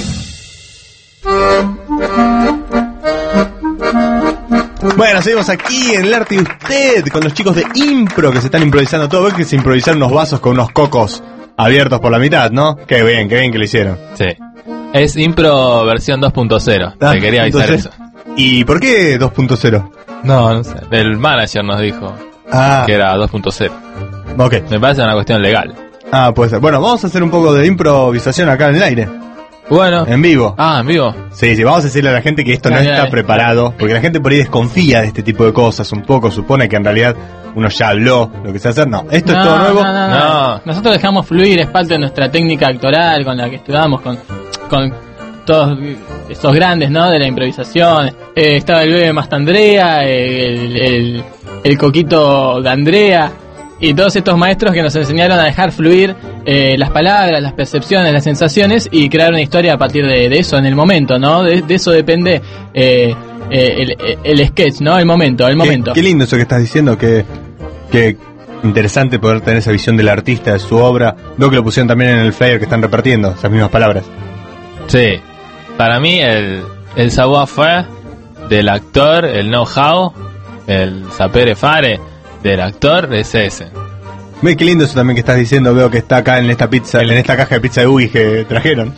Bueno, seguimos aquí en el arte de usted con los chicos de impro que se están improvisando todo. ¿Ves que se improvisaron unos vasos con unos cocos abiertos por la mitad, no? Qué bien, qué bien que lo hicieron. Sí. Es impro versión dos punto cero. Ah, Te quería avisar eso. ¿Y por qué dos punto cero? No, no sé. El manager nos dijo Ah, que era dos punto cero. ok. Me parece una cuestión legal. Ah, puede ser. Bueno, vamos a hacer un poco de improvisación acá en el aire, Bueno. en vivo. Ah, en vivo. Sí, sí, vamos a decirle a la gente que esto no Dale, está dale. preparado, porque la gente por ahí desconfía de este tipo de cosas un poco, supone que en realidad uno ya habló lo que se va a hacer. No, esto es todo nuevo. No, no, no. No. Nosotros dejamos fluir, es parte de nuestra técnica actoral con la que estudiamos, con, con todos esos grandes, ¿no? De la improvisación. Eh, estaba el bebé Mastandrea, el, el, el coquito de Andrea, y todos estos maestros que nos enseñaron a dejar fluir eh, las palabras, las percepciones, las sensaciones y crear una historia a partir de, de eso en el momento, ¿no? De, de eso depende eh, eh, el, el sketch, ¿no? El momento, el momento. Qué, qué lindo eso que estás diciendo, que, que interesante poder tener esa visión del artista, de su obra. Veo que lo pusieron también en el flyer que están repartiendo, esas mismas palabras. Sí. Para mí el, el savoir-faire del actor, el know-how, el sapere fare del actor es ese. Ve qué lindo eso también que estás diciendo, veo que está acá en esta pizza, en esta caja de pizza de Ubi que trajeron.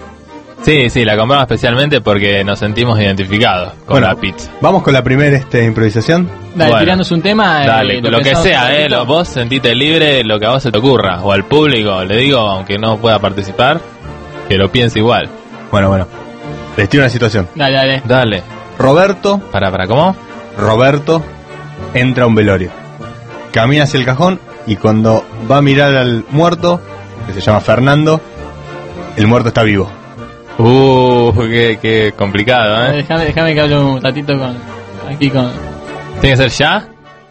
Sí, sí, la compramos especialmente porque nos sentimos identificados con Bueno, la pizza. Vamos con la primera este, improvisación. Dale, Bueno. tiranos un tema. Dale, eh, lo, que pensamos un sea, eh, ratito. lo, vos sentite libre, lo que a vos se te ocurra. O al público, le digo, aunque no pueda participar, que lo piense igual. Bueno, bueno. Les tiro una situación. Dale, dale. Dale. Roberto, ¿Para, para cómo? Roberto entra a un velorio. Camina hacia el cajón y cuando va a mirar al muerto, que se llama Fernando, el muerto está vivo. Uh, qué, qué complicado, ¿eh? Déjame, déjame que hable un ratito con. Aquí con. ¿Tiene que ser ya?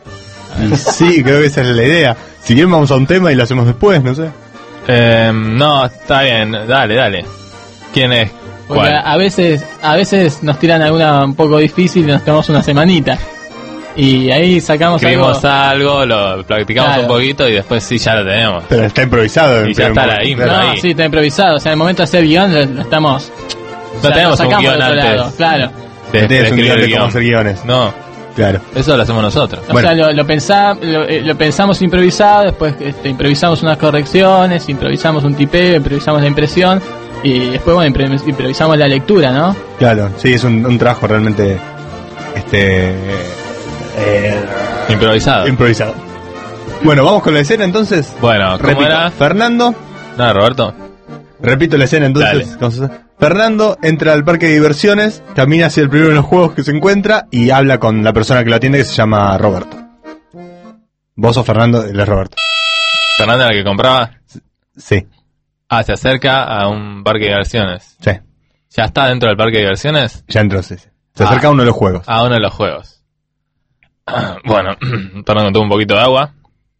Y sí, creo que esa es la idea. Si quieren vamos a un tema y lo hacemos después, no sé. Eh, no, está bien, dale, dale. ¿Quién es? Porque ¿Cuál? a veces, a veces nos tiran alguna un poco difícil y nos tomamos una semanita. Y ahí sacamos Escribimos algo. algo, lo practicamos Claro. un poquito y después sí ya lo tenemos. Pero está improvisado. Y ya está la ahí. impro. No, ahí. sí, está improvisado. O sea, en el momento de hacer guión lo, lo estamos... No ya tenemos lo un sacamos guión del otro antes. lado, claro. De, No tienes de un escribir guión el de cómo guión. hacer guiones. No, Claro. eso lo hacemos nosotros. O Bueno. sea, lo, lo, pensa- lo, eh, lo pensamos improvisado, después este, improvisamos unas correcciones, improvisamos un tipeo, improvisamos la impresión y después, bueno, impre- improvisamos la lectura, ¿no? Claro, sí, es un, un trabajo realmente este eh, Improvisado. improvisado. Bueno, vamos con la escena entonces. Bueno, ¿cómo Repito, era? Fernando, No, Roberto. repito la escena entonces. ¿Cómo Fernando entra al parque de diversiones, camina hacia el primero de los juegos que se encuentra y habla con la persona que lo atiende que se llama Roberto. Vos sos Fernando, él es Roberto. Fernanda, la que compraba. Sí, Ah, se acerca a un parque de diversiones. sí, ¿Ya está dentro del parque de diversiones? ya entró, sí, sí. Se Ah. acerca a uno de los juegos. A uno de los juegos. Ah, Bueno, perdón, tuve un poquito de agua.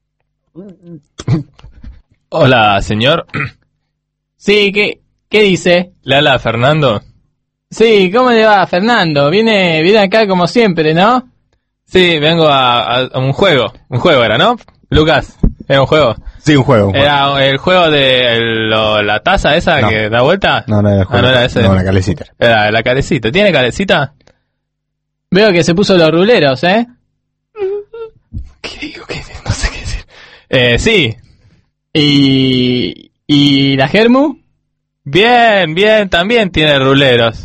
Hola, señor. Sí, ¿qué, qué dice? ¿Le habla Fernando? Sí, ¿cómo le va, Fernando? Viene, viene acá como siempre, ¿no? Sí, vengo a, a- a un juego. Un juego era, ¿no? Lucas, era un juego. Sí, un juego. Un juego. Era el juego de el- lo- la taza esa No. que da vuelta. No, no era el juego. Ah, no era ese. No, la calecita. Era la calecita. ¿Tiene calecita? Veo que se puso los ruleros, ¿eh? ¿Qué digo? ¿Qué? No sé qué decir. Eh, sí. Y... ¿Y la Germu? Bien, bien, también tiene ruleros.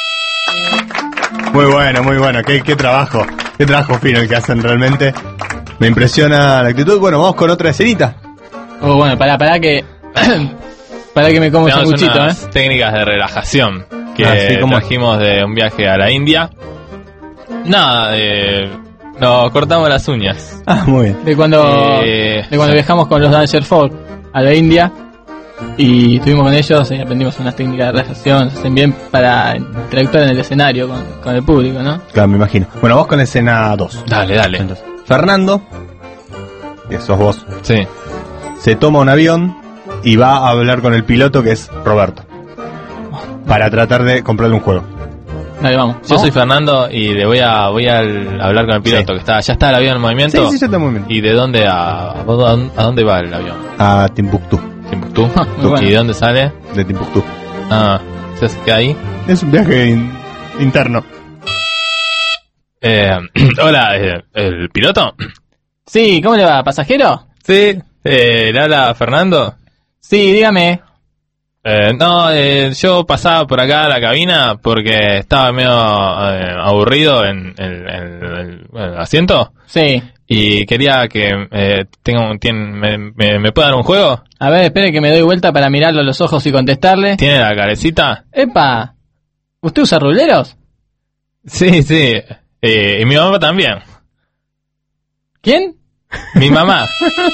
Muy bueno, muy bueno. Qué, qué trabajo. Qué trabajo fino el que hacen realmente. Me impresiona la actitud. Bueno, vamos con otra escenita. Oh, bueno, pará, pará que... pará que me como un Tenemos sanguchito, ¿eh? unas técnicas de relajación que Ah, sí, ¿cómo? trajimos de un viaje a la India. Nada, eh, nos cortamos las uñas. Ah, muy bien. De cuando, Eh, de cuando viajamos con los Danger Folk a la India y estuvimos con ellos y aprendimos unas técnicas de relajación, se hacen bien para interactuar en el escenario con, con el público, ¿no? Claro, me imagino. Bueno, vamos con la escena dos. Dale, dale. Entonces, Fernando, que sos vos, Sí. se toma un avión y va a hablar con el piloto que es Roberto. Para tratar de comprarle un juego. Dale, vamos. Yo ¿Vamos? soy Fernando y le voy a voy a hablar con el piloto Sí. que está, ya está el avión en movimiento. Sí, sí, ya está muy bien. ¿Y de dónde a, a, dónde- a dónde va el avión? A Timbuktu. ¿Timbuktu? Muy bueno. ¿Y de dónde sale? De Timbuktu. Ah, ¿se hace que ahí? Es un viaje in- interno. Eh, hola, eh, ¿el piloto? Sí, ¿cómo le va? ¿Pasajero? Sí, eh, ¿le habla Fernando? Sí, dígame. Eh, no, eh, yo pasaba por acá a la cabina porque estaba medio eh, aburrido en el, en el- en el asiento Sí. y quería que eh, tenga un, tien- me, me, me pueda dar un juego. A ver, espere que me doy vuelta para mirarlo a los ojos y contestarle. ¿Tiene la carecita? ¡Epa! ¿Usted usa ruleros? Sí, sí. Eh, y mi mamá también. ¿Quién? Mi mamá.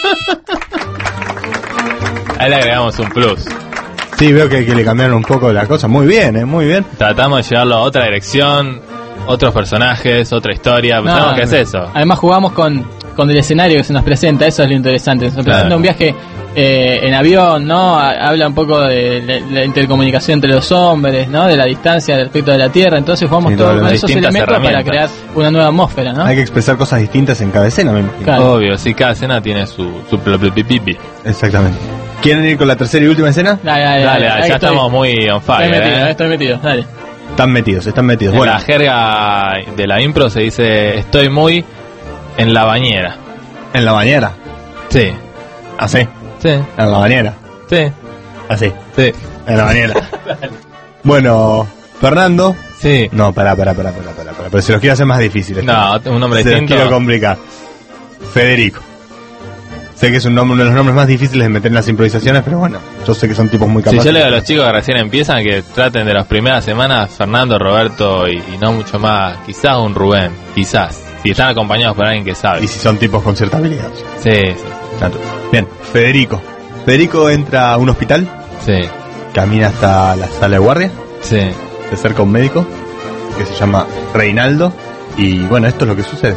Ahí le agregamos un plus. Sí, veo que, que le cambiaron un poco la cosa. Muy bien, eh, muy bien. Tratamos de llevarlo a otra dirección, otros personajes, otra historia. No, Sabemos que es no. eso. Además jugamos con, con el escenario que se nos presenta, eso es lo interesante. Se nos presenta Claro. un viaje eh, en avión, ¿no? Ha- Habla un poco de la, la intercomunicación entre los hombres, ¿no? De la distancia respecto de la Tierra. Entonces jugamos Sí, todo todas con las esos distintas elementos para crear herramientas. una nueva atmósfera, ¿no? Hay que expresar cosas distintas en cada escena, me imagino. Claro. Obvio, sí, cada escena tiene su, su pl- pl- pi- pi- pi. Exactamente. ¿Quieren ir con la tercera y última escena? Dale, dale, Dale, dale, ya ahí estoy. estamos muy on Estoy fire. metido, ¿eh? estoy metido, dale. Están metidos, están metidos. En Bueno, la jerga de la impro se dice estoy muy en la bañera. en la bañera. Sí, Así. sí, En la bañera. sí, Así. sí, En la bañera. Bueno, Fernando. sí. No, pará, pará, pará, pará, pará, pará. Pero se los quiero hacer más difíciles. No, un nombre Se los distinto. quiero complicar. Federico. Sé que es un nombre, uno de los nombres más difíciles de meter en las improvisaciones, pero bueno, yo sé que son tipos muy Si capaces. yo le digo a los chicos que recién empiezan que traten de las primeras semanas Fernando, Roberto y, y no mucho más, quizás un Rubén, quizás, si están acompañados por alguien que sabe. Y si son tipos con cierta habilidad. Sí, sí, Tanto. Bien, Federico. Federico entra a un hospital, sí, camina hasta la sala de guardia, sí. se acerca a un médico que se llama Reinaldo, y bueno, esto es lo que sucede.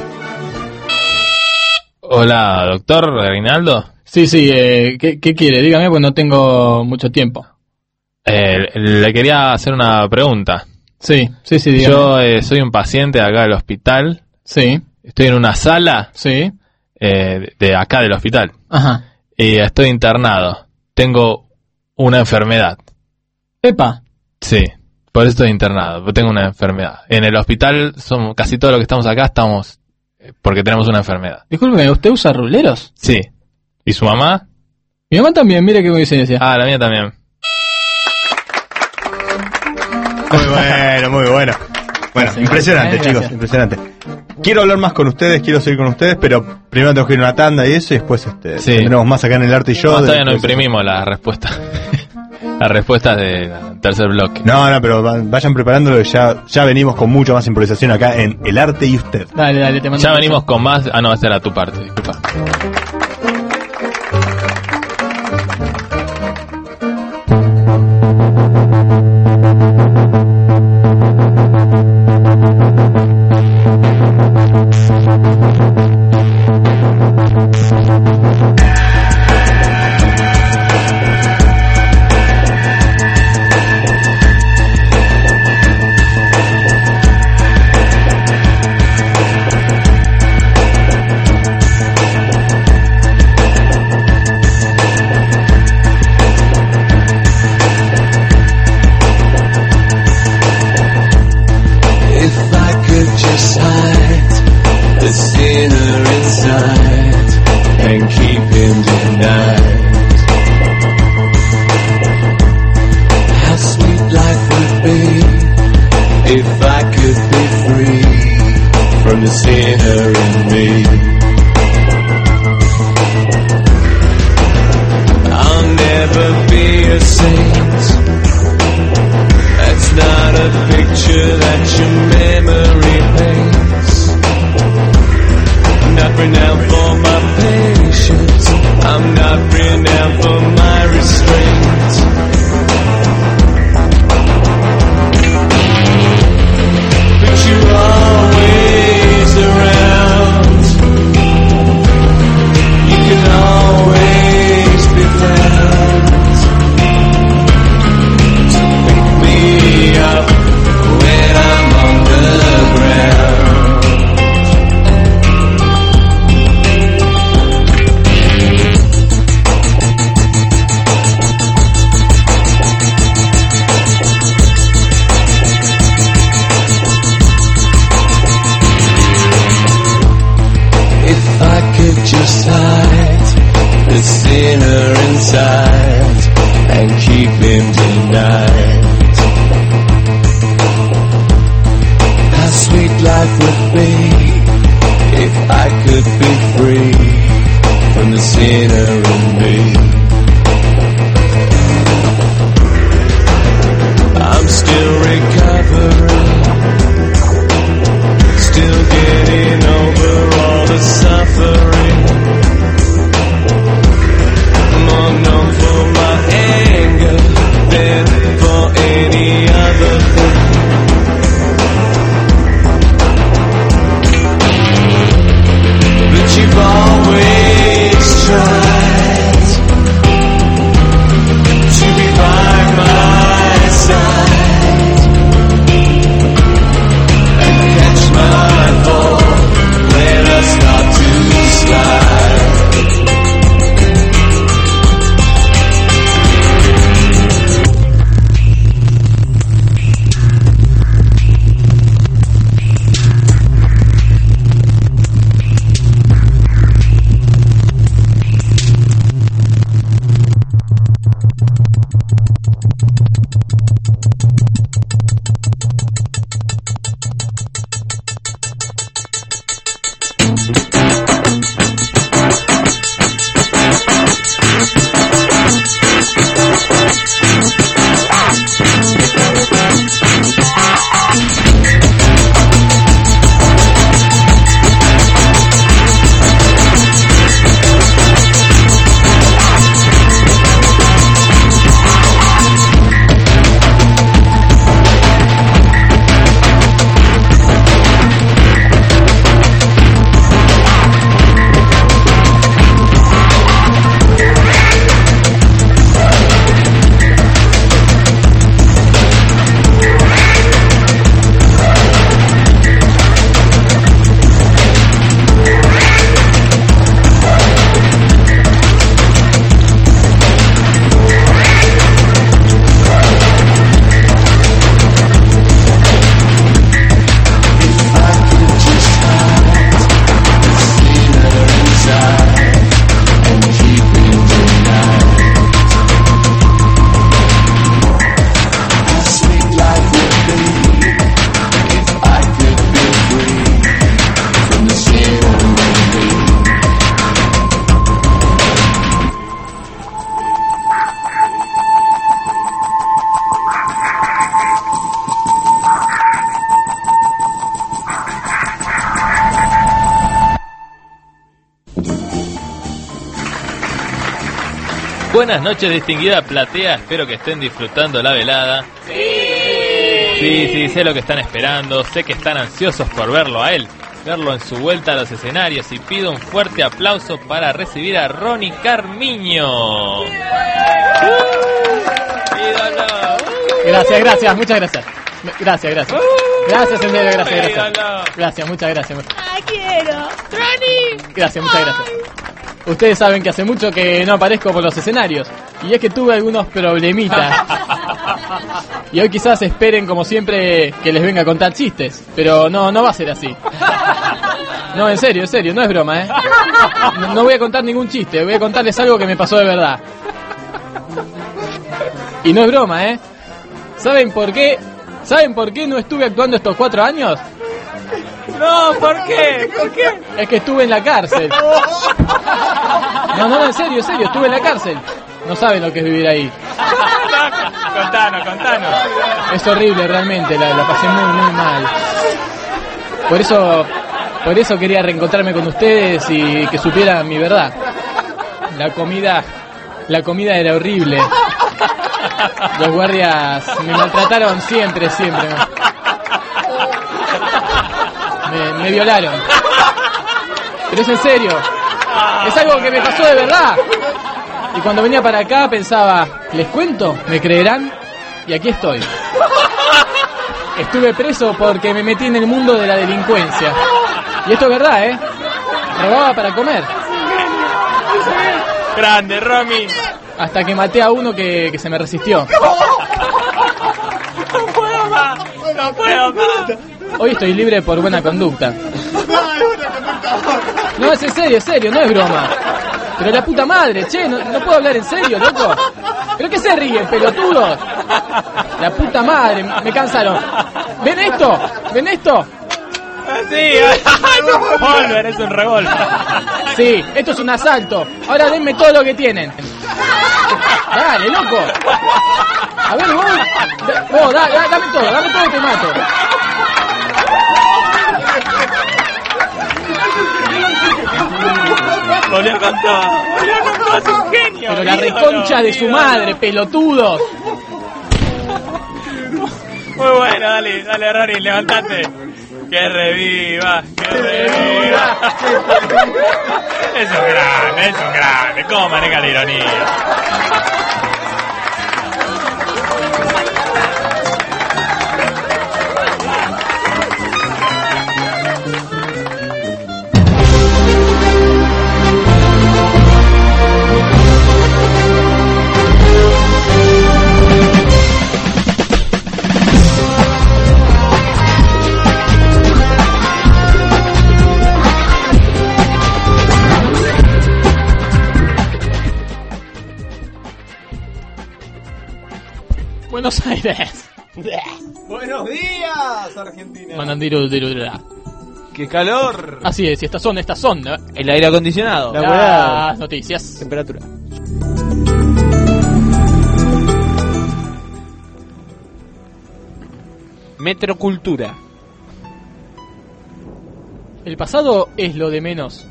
Hola, doctor Reinaldo. Sí, sí, eh, ¿qué, ¿qué quiere? Dígame, pues no tengo mucho tiempo. Eh, le quería hacer una pregunta. Sí, sí, sí, dígame. Yo eh, soy un paciente acá del hospital Sí. estoy en una sala Sí. eh, de acá del hospital. Ajá. Y estoy internado. Tengo una enfermedad. Epa. Sí, por eso estoy internado. Porque tengo una enfermedad. En el hospital, somos casi todos los que estamos acá estamos eh, porque tenemos una enfermedad. Discúlpeme, ¿usted usa ruleros? Sí. ¿Y su mamá? Mi mamá también, mire qué coincidencia. Ah, la mía también. Muy bueno, muy bueno. Bueno, Gracias, impresionante, gracias. chicos, impresionante. Quiero hablar más con ustedes, quiero seguir con ustedes, pero primero tengo que ir a una tanda y eso, y después este, Sí. tendremos más acá en el Arte y Yo. No, todavía no después- imprimimos las respuestas. Las respuestas del tercer bloque. No, no, pero va- vayan preparándolo, que ya, ya venimos con mucho más improvisación acá en El Arte y Usted. Dale, dale, te mando Ya un venimos con más. Ah, no, esa era tu parte, disculpa. If I could just hide the sinner inside and keep him denied, how sweet life would be if I could be free from the sinner in me. I'll never be a saint. That's not a picture that your memory paints. Not renowned for my patience, I'm not renowned for my restraint. But you're always around. You can always be found. Pick me up when I'm on the ground. If I could just hide the sinner inside and keep him denied, how sweet life would be if I could be free from the sinner in me. I'm still recovering, still getting over all the suffering. More known for my anger than for Buenas noches, distinguida platea, espero que estén disfrutando la velada. Sí, sí, sí, sé lo que están esperando, sé que están ansiosos por verlo a él, verlo en su vuelta a los escenarios, y pido un fuerte aplauso para recibir a Ronnie Carmiño. Gracias, gracias, muchas gracias. Gracias, gracias. Gracias, Endeavor, gracias, gracias. Gracias, muchas gracias. ¡Ay, quiero! ¡Ronnie! Gracias, muchas gracias. Ustedes saben que hace mucho que no aparezco por los escenarios, y es que tuve algunos problemitas. Y hoy quizás esperen, como siempre, que les venga a contar chistes, pero no, no va a ser así. No, en serio, en serio, no es broma, ¿eh? No, no voy a contar ningún chiste, voy a contarles algo que me pasó de verdad. Y no es broma, ¿eh? ¿Saben por qué? ¿Saben por qué no estuve actuando estos cuatro años? No, ¿por qué? ¿Por qué? Es que estuve en la cárcel. No, no, en serio, en serio, estuve en la cárcel. No saben lo que es vivir ahí. Contanos, contanos. Es horrible realmente, la, la pasé muy, muy mal. Por eso, por eso quería reencontrarme con ustedes y que supieran mi verdad. La comida, la comida era horrible. Los guardias me maltrataron siempre, siempre. Me, me violaron. Pero es en serio. Es algo que me pasó de verdad. Y cuando venía para acá pensaba, ¿les cuento? ¿Me creerán? Y aquí estoy. Estuve preso porque me metí en el mundo de la delincuencia. Y esto es verdad, ¿eh? Robaba para comer. Grande, Romy. Hasta que maté a uno que, que se me resistió. No puedo más. No puedo más. Hoy estoy libre por buena conducta. No, es en serio, en serio, no es broma. Pero la puta madre, che, no, no puedo hablar en serio, loco. ¿Pero qué se ríen, pelotudos? La puta madre, me cansaron. ¿Ven esto? ¿Ven esto? Sí, Volver, es un revólver. Sí, esto es un asalto. Ahora denme todo lo que tienen. Dale, loco. A ver, vos, vos da, da, dame todo, dame todo y te mato. Volvió con todo. Volvió con todo, es un genio. Pero la reconcha de su madre, pelotudos. Muy bueno, dale, dale, Rory, levantate. Que reviva, que reviva. Es un grande, es un grande. ¿Cómo maneja la ironía? Buenos Aires. Buenos días, Argentina. Manandiru, diru, diru. ¡Qué calor! Así es, y estas son, estas son ¿no? El aire acondicionado. Las noticias. Temperatura. Metrocultura. El pasado es lo de menos.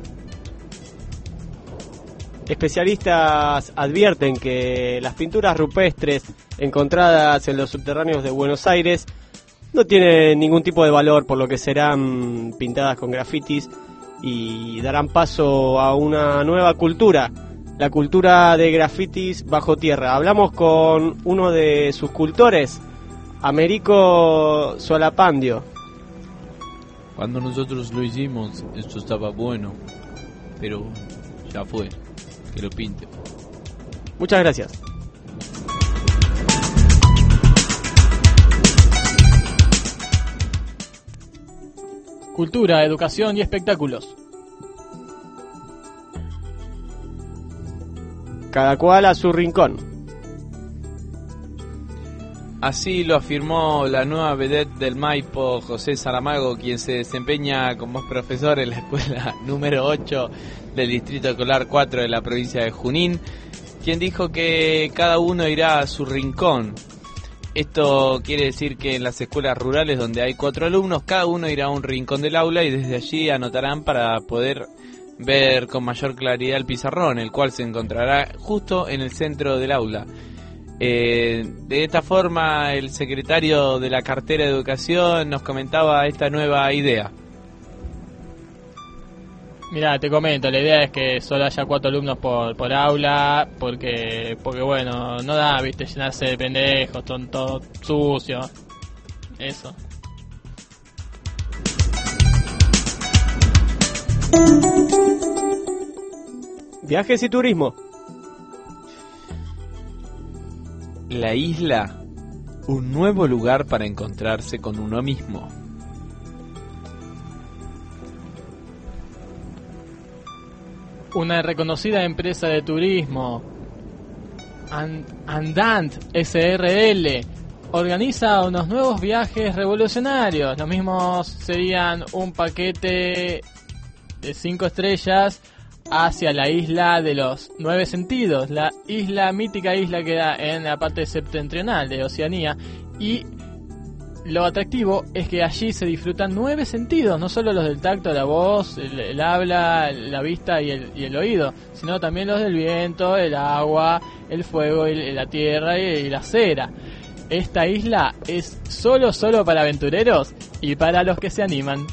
Especialistas advierten que las pinturas rupestres encontradas en los subterráneos de Buenos Aires no tienen ningún tipo de valor, por lo que serán pintadas con grafitis y darán paso a una nueva cultura, la cultura de grafitis bajo tierra. Hablamos con uno de sus cultores, Américo Solapandio. Cuando nosotros lo hicimos, esto estaba bueno, pero ya fue. Que lo pinte. Muchas gracias. Cultura, educación y espectáculos. Cada cual a su rincón. Así lo afirmó la nueva vedette del Maipo, José Saramago, quien se desempeña como profesor en la escuela número ocho del Distrito Escolar cuatro de la provincia de Junín, quien dijo que cada uno irá a su rincón. Esto quiere decir que en las escuelas rurales donde hay cuatro alumnos, cada uno irá a un rincón del aula y desde allí anotarán para poder ver con mayor claridad el pizarrón, el cual se encontrará justo en el centro del aula. Eh, de esta forma, el secretario de la cartera de Educación nos comentaba esta nueva idea. Mira, te comento, la idea es que solo haya cuatro alumnos por, por aula, porque, porque bueno, no da, viste, llenarse de pendejos, son todos sucios, eso. Viajes y turismo. La isla, un nuevo lugar para encontrarse con uno mismo. Una reconocida empresa de turismo, And- Andant S R L, organiza unos nuevos viajes revolucionarios. Los mismos serían un paquete de cinco estrellas hacia la isla de los nueve sentidos, la isla mítica isla que queda en la parte septentrional de Oceanía, y lo atractivo es que allí se disfrutan nueve sentidos, no solo los del tacto, la voz, el, el habla, la vista y el, y el oído, sino también los del viento, el agua, el fuego, el, la tierra y, y la cera. Esta isla es solo solo para aventureros y para los que se animan.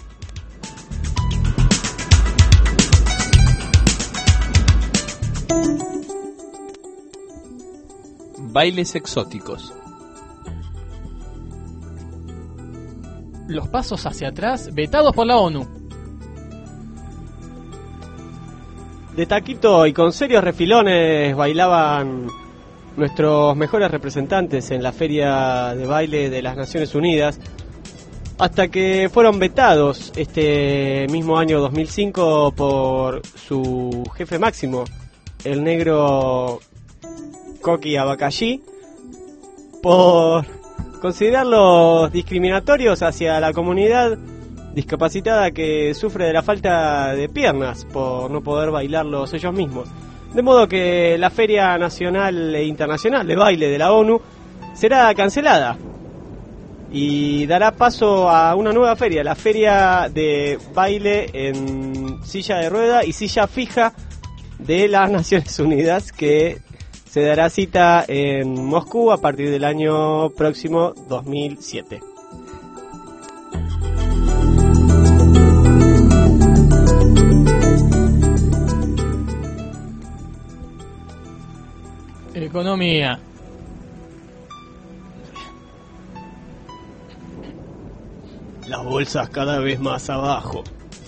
Bailes exóticos. Los pasos hacia atrás vetados por la ONU. De taquito y con serios refilones bailaban nuestros mejores representantes en la Feria de Baile de las Naciones Unidas, hasta que fueron vetados este mismo año dos mil cinco por su jefe máximo, el negro Coqui Abacallí, por considerarlos discriminatorios hacia la comunidad discapacitada que sufre de la falta de piernas por no poder bailarlos ellos mismos. De modo que la Feria Nacional e Internacional de Baile de la ONU será cancelada y dará paso a una nueva feria, la Feria de Baile en silla de rueda y silla fija de las Naciones Unidas, que se dará cita en Moscú a partir del año próximo dos mil siete. Economía. Las bolsas cada vez más abajo.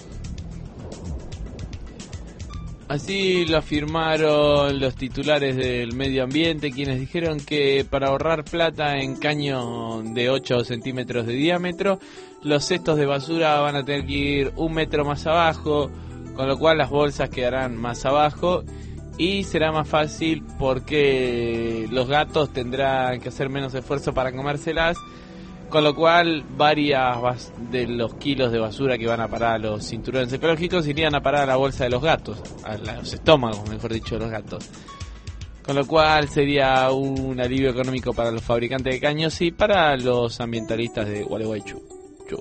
Así lo afirmaron los titulares del medio ambiente, quienes dijeron que para ahorrar plata en caño de ocho centímetros de diámetro, los cestos de basura van a tener que ir un metro más abajo, con lo cual las bolsas quedarán más abajo y será más fácil porque los gatos tendrán que hacer menos esfuerzo para comérselas, con lo cual varias de los kilos de basura que van a parar a los cinturones ecológicos irían a parar a la bolsa de los gatos, a los estómagos, mejor dicho, de los gatos. Con lo cual sería un alivio económico para los fabricantes de caños y para los ambientalistas de Gualeguaychú. Chu.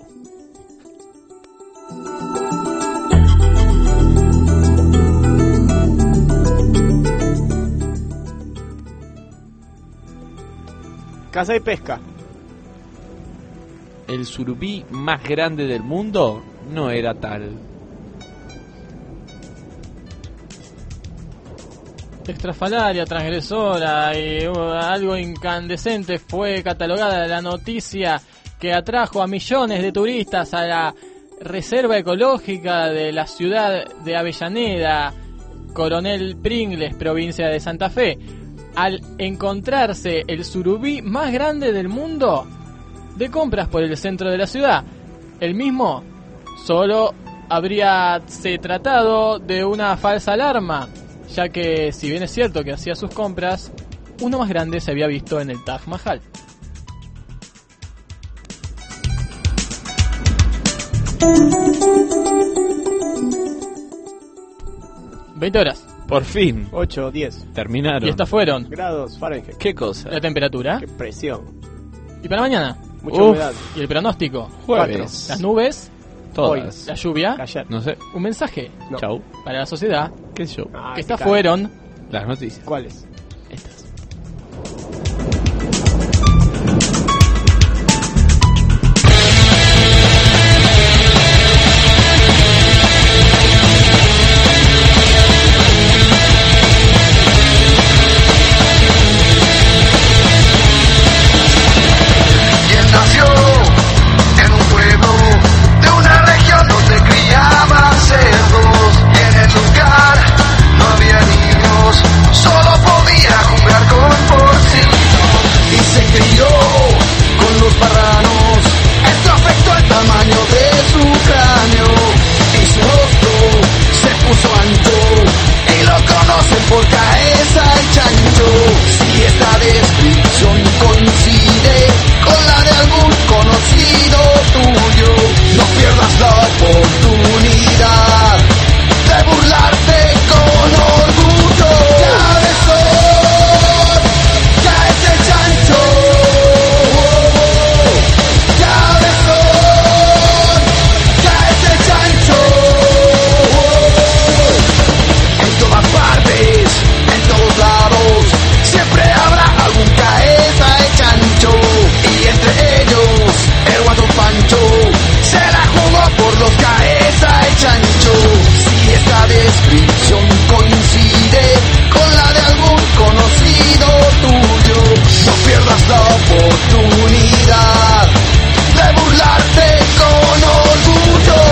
Caza y pesca. El surubí más grande del mundo no era tal. Extrafalaria, transgresora y uh, algo incandescente fue catalogada la noticia que atrajo a millones de turistas a la reserva ecológica de la ciudad de Avellaneda, Coronel Pringles, provincia de Santa Fe. Al encontrarse el surubí más grande del mundo de compras por el centro de la ciudad, el mismo solo habría se tratado de una falsa alarma, ya que si bien es cierto que hacía sus compras, uno más grande se había visto en el Taj Mahal. veinte horas. Por fin. ocho, diez. Terminaron. Y estas fueron. Grados Fahrenheit. ¿Qué cosa? La temperatura. Qué presión. Y para mañana. Mucha Uf. humedad. Y el pronóstico. Jueves. Cuatro. Las nubes. Todas. La lluvia. Ayer. No sé. Un mensaje. No. Chau. Para la sociedad. ¿Qué sé yo? Ah, que qué estas cara. fueron Las noticias. ¿Cuáles? estas. Quien nació en un pueblo de una región donde criaban cerdos y en el lugar no había niños, solo podía jugar con porcinos y se crió con los marranos. Esto afectó el tamaño de su cráneo y su rostro se puso ancho y lo conocen por cabeza y chancho. Si esta descripción coincide con la de algún conocido tuyo, no pierdas la oportunidad de burlarte con orgullo. Cabezón, cáete chancho. Cabezón, cáete chancho. En todas partes, en todos lados, siempre habrá algún cabeza de chancho. Y entre ellos, el guato Pancho se la jugó por los cabeza de chancho. Si esta descripción coincide con la de algún conocido tuyo, no pierdas la oportunidad de burlarte con orgullo.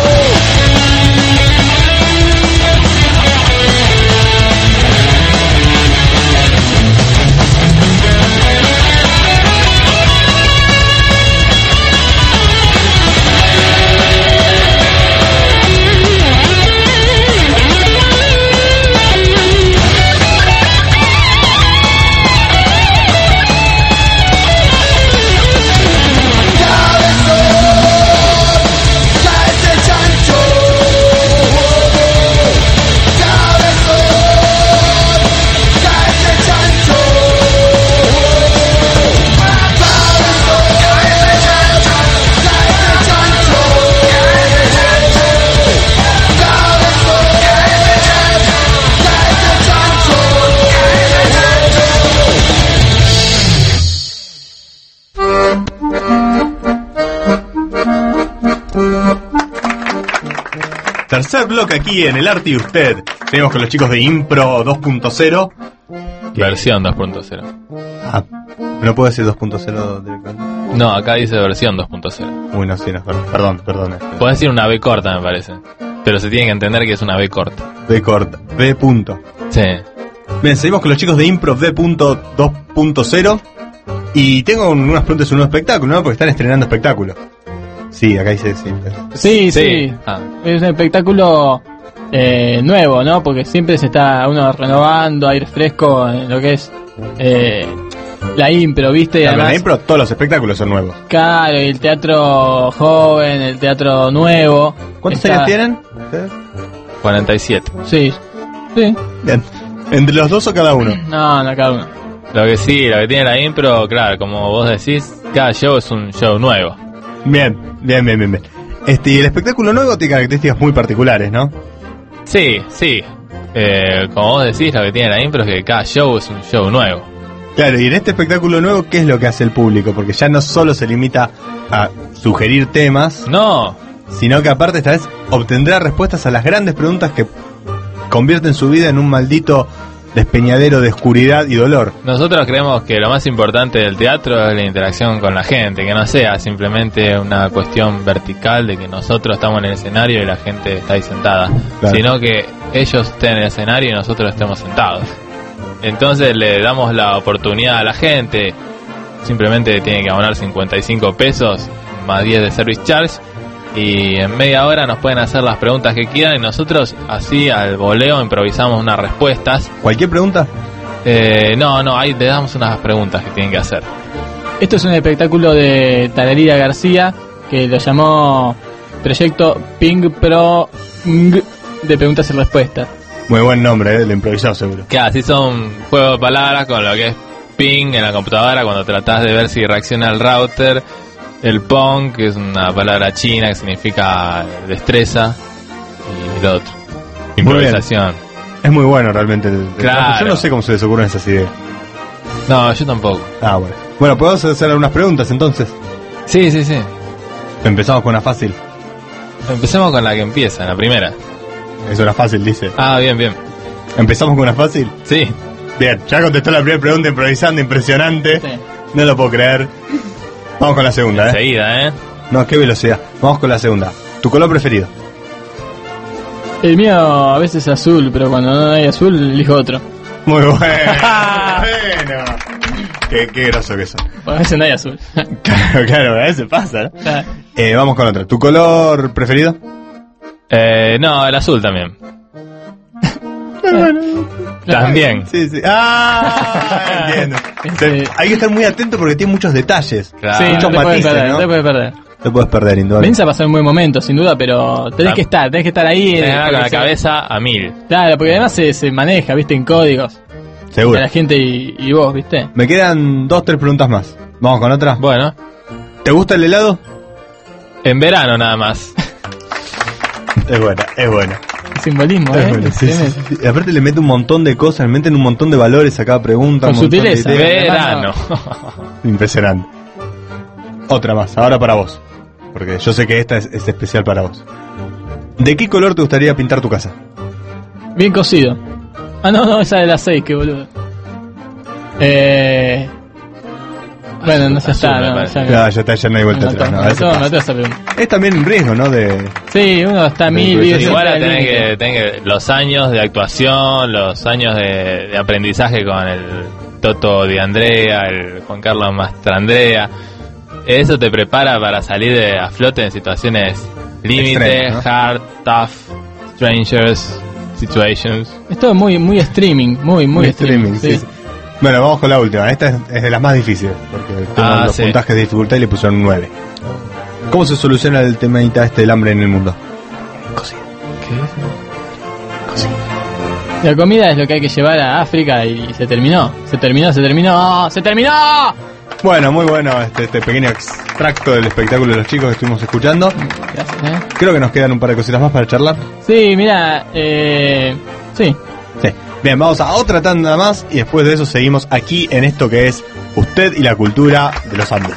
Tercer bloque aquí en El Arte y Usted. Tenemos con los chicos de Impro dos punto cero. Versión dos punto cero. Ah, ¿no puedo decir dos punto cero directamente? No, acá dice versión dos punto cero. Uy, no, sí, no, perdón, perdón. perdón este. Puedes decir una B corta, me parece. Pero se tiene que entender que es una B corta. B corta, B punto. Sí. Bien, seguimos con los chicos de Impro dos punto cero. Y tengo un- unas preguntas sobre un espectáculo, ¿no? Porque están estrenando espectáculo. Sí, acá dice sí. Sí, sí. Sí. Ah. Es un espectáculo eh, nuevo, ¿no? Porque siempre se está uno renovando, aire fresco en lo que es eh, la impro, ¿viste? Y Claro, en además, la Impro todos los espectáculos son nuevos. claro, y el teatro joven, el teatro nuevo. ¿Cuántos está- años tienen? ¿Ustedes? cuarenta y siete. Sí. Sí. Bien. ¿Entre los dos o cada uno? No, no, cada uno. Lo que sí, lo que tiene la impro, claro, como vos decís, cada show es un show nuevo. Bien, bien, bien, bien, bien. Este, y el espectáculo nuevo tiene características muy particulares, ¿no? Sí, sí. Eh, como vos decís, lo que tiene la impro es que cada show es un show nuevo. Claro, y en este espectáculo nuevo, ¿qué es lo que hace el público? Porque ya no solo se limita a sugerir temas, No, sino que aparte esta vez obtendrá respuestas a las grandes preguntas que convierten su vida en un maldito despeñadero de oscuridad y dolor. nosotros creemos que lo más importante del teatro es la interacción con la gente, que no sea simplemente una cuestión vertical de que nosotros estamos en el escenario y la gente está ahí sentada, Claro. sino que ellos estén en el escenario y nosotros estemos sentados. Entonces le damos la oportunidad a la gente, simplemente tiene que abonar cincuenta y cinco pesos más diez de service charge y en media hora nos pueden hacer las preguntas que quieran y nosotros así al voleo improvisamos unas respuestas. ¿Cualquier pregunta? Eh, no, no, ahí le damos unas preguntas que tienen que hacer. Esto es un espectáculo de Talerida García que lo llamó Proyecto Ping Pro Ng de preguntas y respuestas. Muy buen nombre, ¿eh? Lo improvisado seguro. Que así son juegos de palabras con lo que es ping en la computadora cuando tratás de ver si reacciona el router El Pong, que es una palabra china que significa destreza, y lo otro, improvisación. Es muy bueno realmente. El, el Claro. Yo no sé cómo se les ocurren esas ideas. No, yo tampoco. Ah, bueno. Bueno, ¿podemos hacer algunas preguntas entonces? Sí, sí, sí. Empezamos con una fácil. Empecemos con la que empieza, la primera. Eso era fácil, dice. Ah, bien, bien. ¿Empezamos con una fácil? Sí. Bien, ya contestó la primera pregunta improvisando, impresionante. Sí. No lo puedo creer. Vamos con la segunda, ¿eh? Seguida, ¿eh? No, qué velocidad. Vamos con la segunda. ¿Tu color preferido? El mío a veces es azul, pero cuando no hay azul, elijo otro. Muy bueno. Bueno. Qué, qué groso que son. A veces no hay azul. Claro, claro, a veces pasa, ¿no? Claro. Eh, vamos con otra. ¿Tu color preferido? Eh, no, el azul también. También. Sí, sí. Ah, entiendo. Este- Hay que estar muy atento porque tiene muchos detalles. Claro. Sí, no Muchos te puedes matices, perder, ¿no? no te puedes perder. Te puedes perder, indudablemente. Venís a pasar un buen momento, sin duda, pero tenés Ah. que estar, tenés que estar ahí. Tenés eh, que andar con la porque se- cabeza a mil. Claro, porque además se, se maneja, viste, en códigos. Seguro. De la gente y, y vos, viste. Me quedan dos, tres preguntas más. Vamos con otra. Bueno, ¿Te gusta el helado? en verano nada más. Es buena, es buena. Simbolismo, Es ¿eh? buena, sí, Tremendo. sí, sí. Y aparte le mete un montón de cosas, le meten un montón de valores a cada pregunta. Con un montón de sutileza. ideas. Verano. Impresionante. Otra más, ahora para vos. Porque yo sé que esta es, es especial para vos. ¿De qué color te gustaría pintar tu casa? Bien cocido. Ah, no, no, esa de las seis, qué boludo. Eh. Bueno, no se azul, está, me no, parece. ya, Ya, ya está, ya no hay vuelta me atrás. mató, No, me a veces mató, me pasa. mató esa pregunta. Es también un riesgo, ¿no? De, Sí, uno está a mil, vive Igual cerca del tenés límite. que, tenés que los años de actuación, los años de, de aprendizaje con el Toto de Andrea, el Juan Carlos Mastrandrea. Eso te prepara para salir de, a flote en situaciones límite, Extremas, ¿no? hard, tough, strangers, situations. Es todo muy, muy streaming, muy, muy, muy streaming. streaming. Sí, sí. Bueno, vamos con la última. Esta es, es de las más difíciles. Porque tengo Ah, los sí. puntajes de dificultad y le pusieron un nueve. ¿Cómo se soluciona el tema este del hambre en el mundo? La comida es lo que hay que llevar a África y se terminó. Se terminó, se terminó, se terminó. Bueno, muy bueno este, este pequeño extracto del espectáculo de los chicos que estuvimos escuchando. Gracias, ¿eh? Creo que nos quedan un par de cositas más para charlar. Sí, mira, eh, sí. Sí. Bien, vamos a otra tanda más y después de eso seguimos aquí en esto que es Usted y la cultura de los Andes.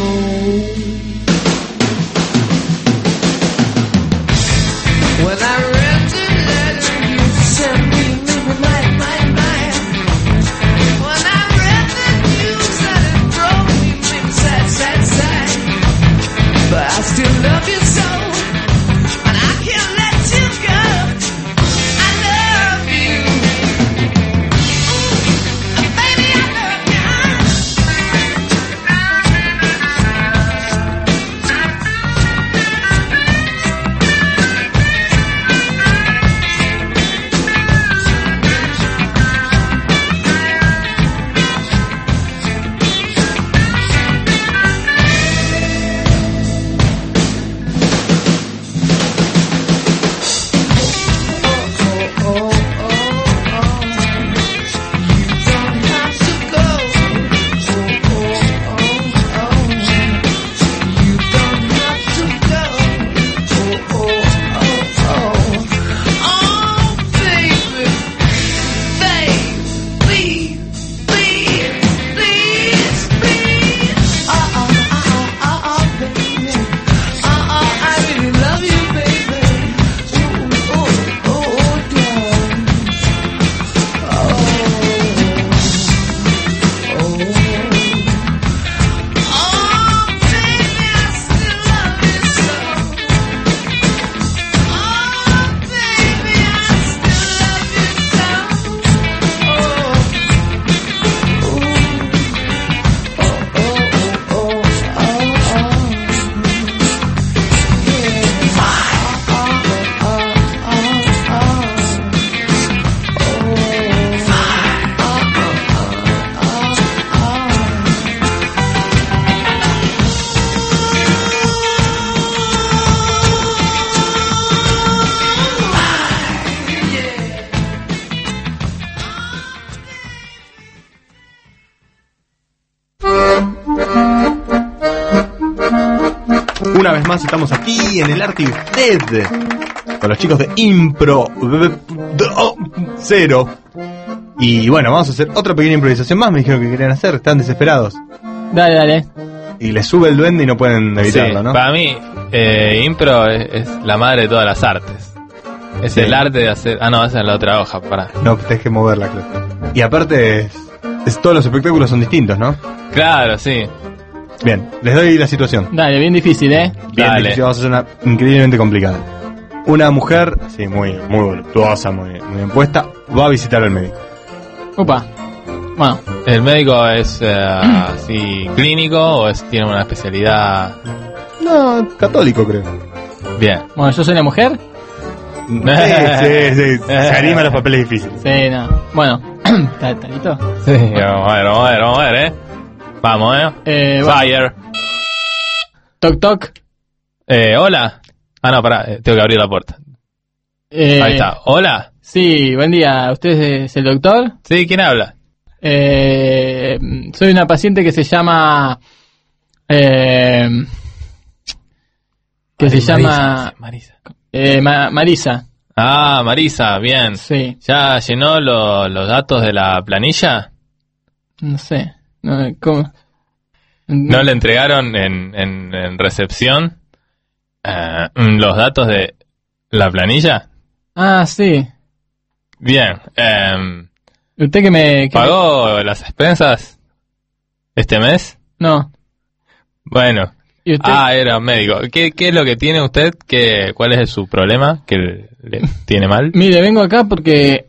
When I Una vez más estamos aquí en el arte y usted con los chicos de Impro Cero. Y bueno, vamos a hacer otra pequeña improvisación más. Me dijeron que querían hacer, están desesperados. Dale, dale. Y les sube el duende y no pueden evitarlo, Sí, ¿no? para mí, eh, impro es, es la madre de todas las artes. Es Sí. el arte de hacer... Ah, no, esa es la otra hoja, pará. No, tenés que moverla, claro. Y aparte, es, es- todos los espectáculos son distintos, ¿no? Claro, sí. Bien, les doy la situación. Dale, bien difícil, ¿eh? Bien Dale. difícil, vamos a hacer una increíblemente complicada. Una mujer, sí, muy, muy voluptuosa, muy, muy bien puesta, va a visitar al médico. Upa. Bueno, ¿El médico es eh, así clínico o es, tiene una especialidad? No, católico creo. Bien. bueno, yo soy la mujer. Sí, sí, sí, se anima a los papeles difíciles. Sí, no. Bueno, ¿está está listo? Sí, vamos a ver, vamos a ver, vamos a ver, ¿eh? Vamos, ¿eh? Eh, bueno. Fire. Toc, toc. Eh, hola. Ah, no, pará, eh, tengo que abrir la puerta. Eh, Ahí está. Hola. Sí, buen día. ¿Usted es el doctor? Sí, ¿quién habla? Eh, soy una paciente que se llama... Eh, que se Marisa, llama... Marisa. Eh, Ma- Marisa. Ah, Marisa, bien. Sí, ¿Ya llenó lo- los datos de la planilla? no sé. No, ¿cómo? ¿No le entregaron en, en, en recepción eh, los datos de la planilla? Ah, sí. Bien. em, ¿Usted que me...? que ¿Pagó las expensas este mes? me- No. Bueno. ¿Y usted? Ah, era un médico. ¿Qué, ¿Qué es lo que tiene usted? ¿Qué, ¿Cuál es su problema? ¿Qué le, le tiene mal? Mire, vengo acá porque...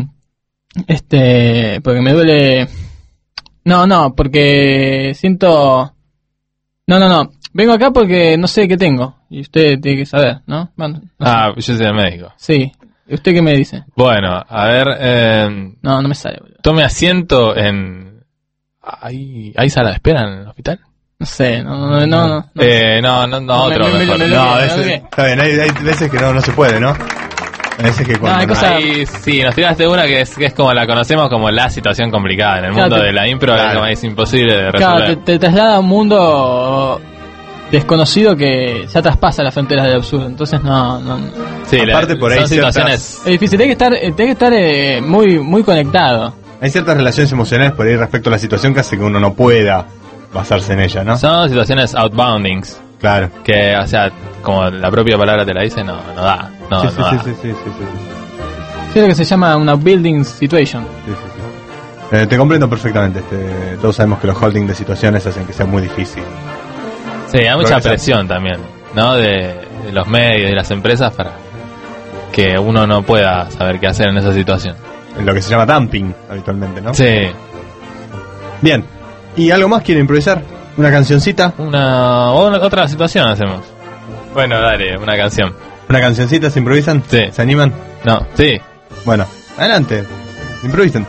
este... Porque me duele... No, no, porque siento... No, no, no. Vengo acá porque no sé qué tengo. Y usted tiene que saber, ¿no? Bueno, no sé. Ah, yo soy el médico. Sí. ¿Y usted qué me dice? Bueno, a ver, eh, No, no me sale, boludo. tome asiento en... ¿Hay, ¿Hay sala de espera en el hospital? No sé, no, no, no. no, no. Eh, no, no, no, No, otro me- me- mejor. me- me- No, me- ese- me- está bien, hay, hay veces que no, no se puede, ¿no? Hay veces que cuando hay no- cosas- Ahí sí, nos tiraste una que es, que es como la conocemos como la situación complicada. En el Claro, mundo te- de la impro es, claro. como es imposible de Claro, resolver. te, te traslada a un mundo desconocido que ya traspasa las fronteras del absurdo. Entonces no, no, no. Sí, la- Aparte por ahí son ciertas- situaciones... Es difícil, hay que estar, hay que estar eh, muy, muy conectado. Hay ciertas relaciones emocionales por ahí respecto a la situación que hace que uno no pueda basarse en ella, ¿no? Son situaciones outboundings. Claro. Que, o sea, como la propia palabra te la dice, no, no da. No, sí, no sí, da. sí, sí, sí, sí, sí, sí. Es lo que se llama una building situation. Sí, sí, sí. Eh, te comprendo perfectamente. Este, todos sabemos que los holding de situaciones hacen que sea muy difícil. Sí, hay mucha Progresar. presión también, ¿no? De, de los medios y de las empresas para que uno no pueda saber qué hacer en esa situación. En lo que se llama dumping habitualmente, ¿no? Sí. Bien. ¿Y algo más quieren improvisar? ¿Una cancioncita? Una, o una- otra situación hacemos. Bueno, dale, una canción. ¿Una cancioncita se improvisan? Sí. ¿Se animan? No, sí. Bueno, adelante. Improvisen.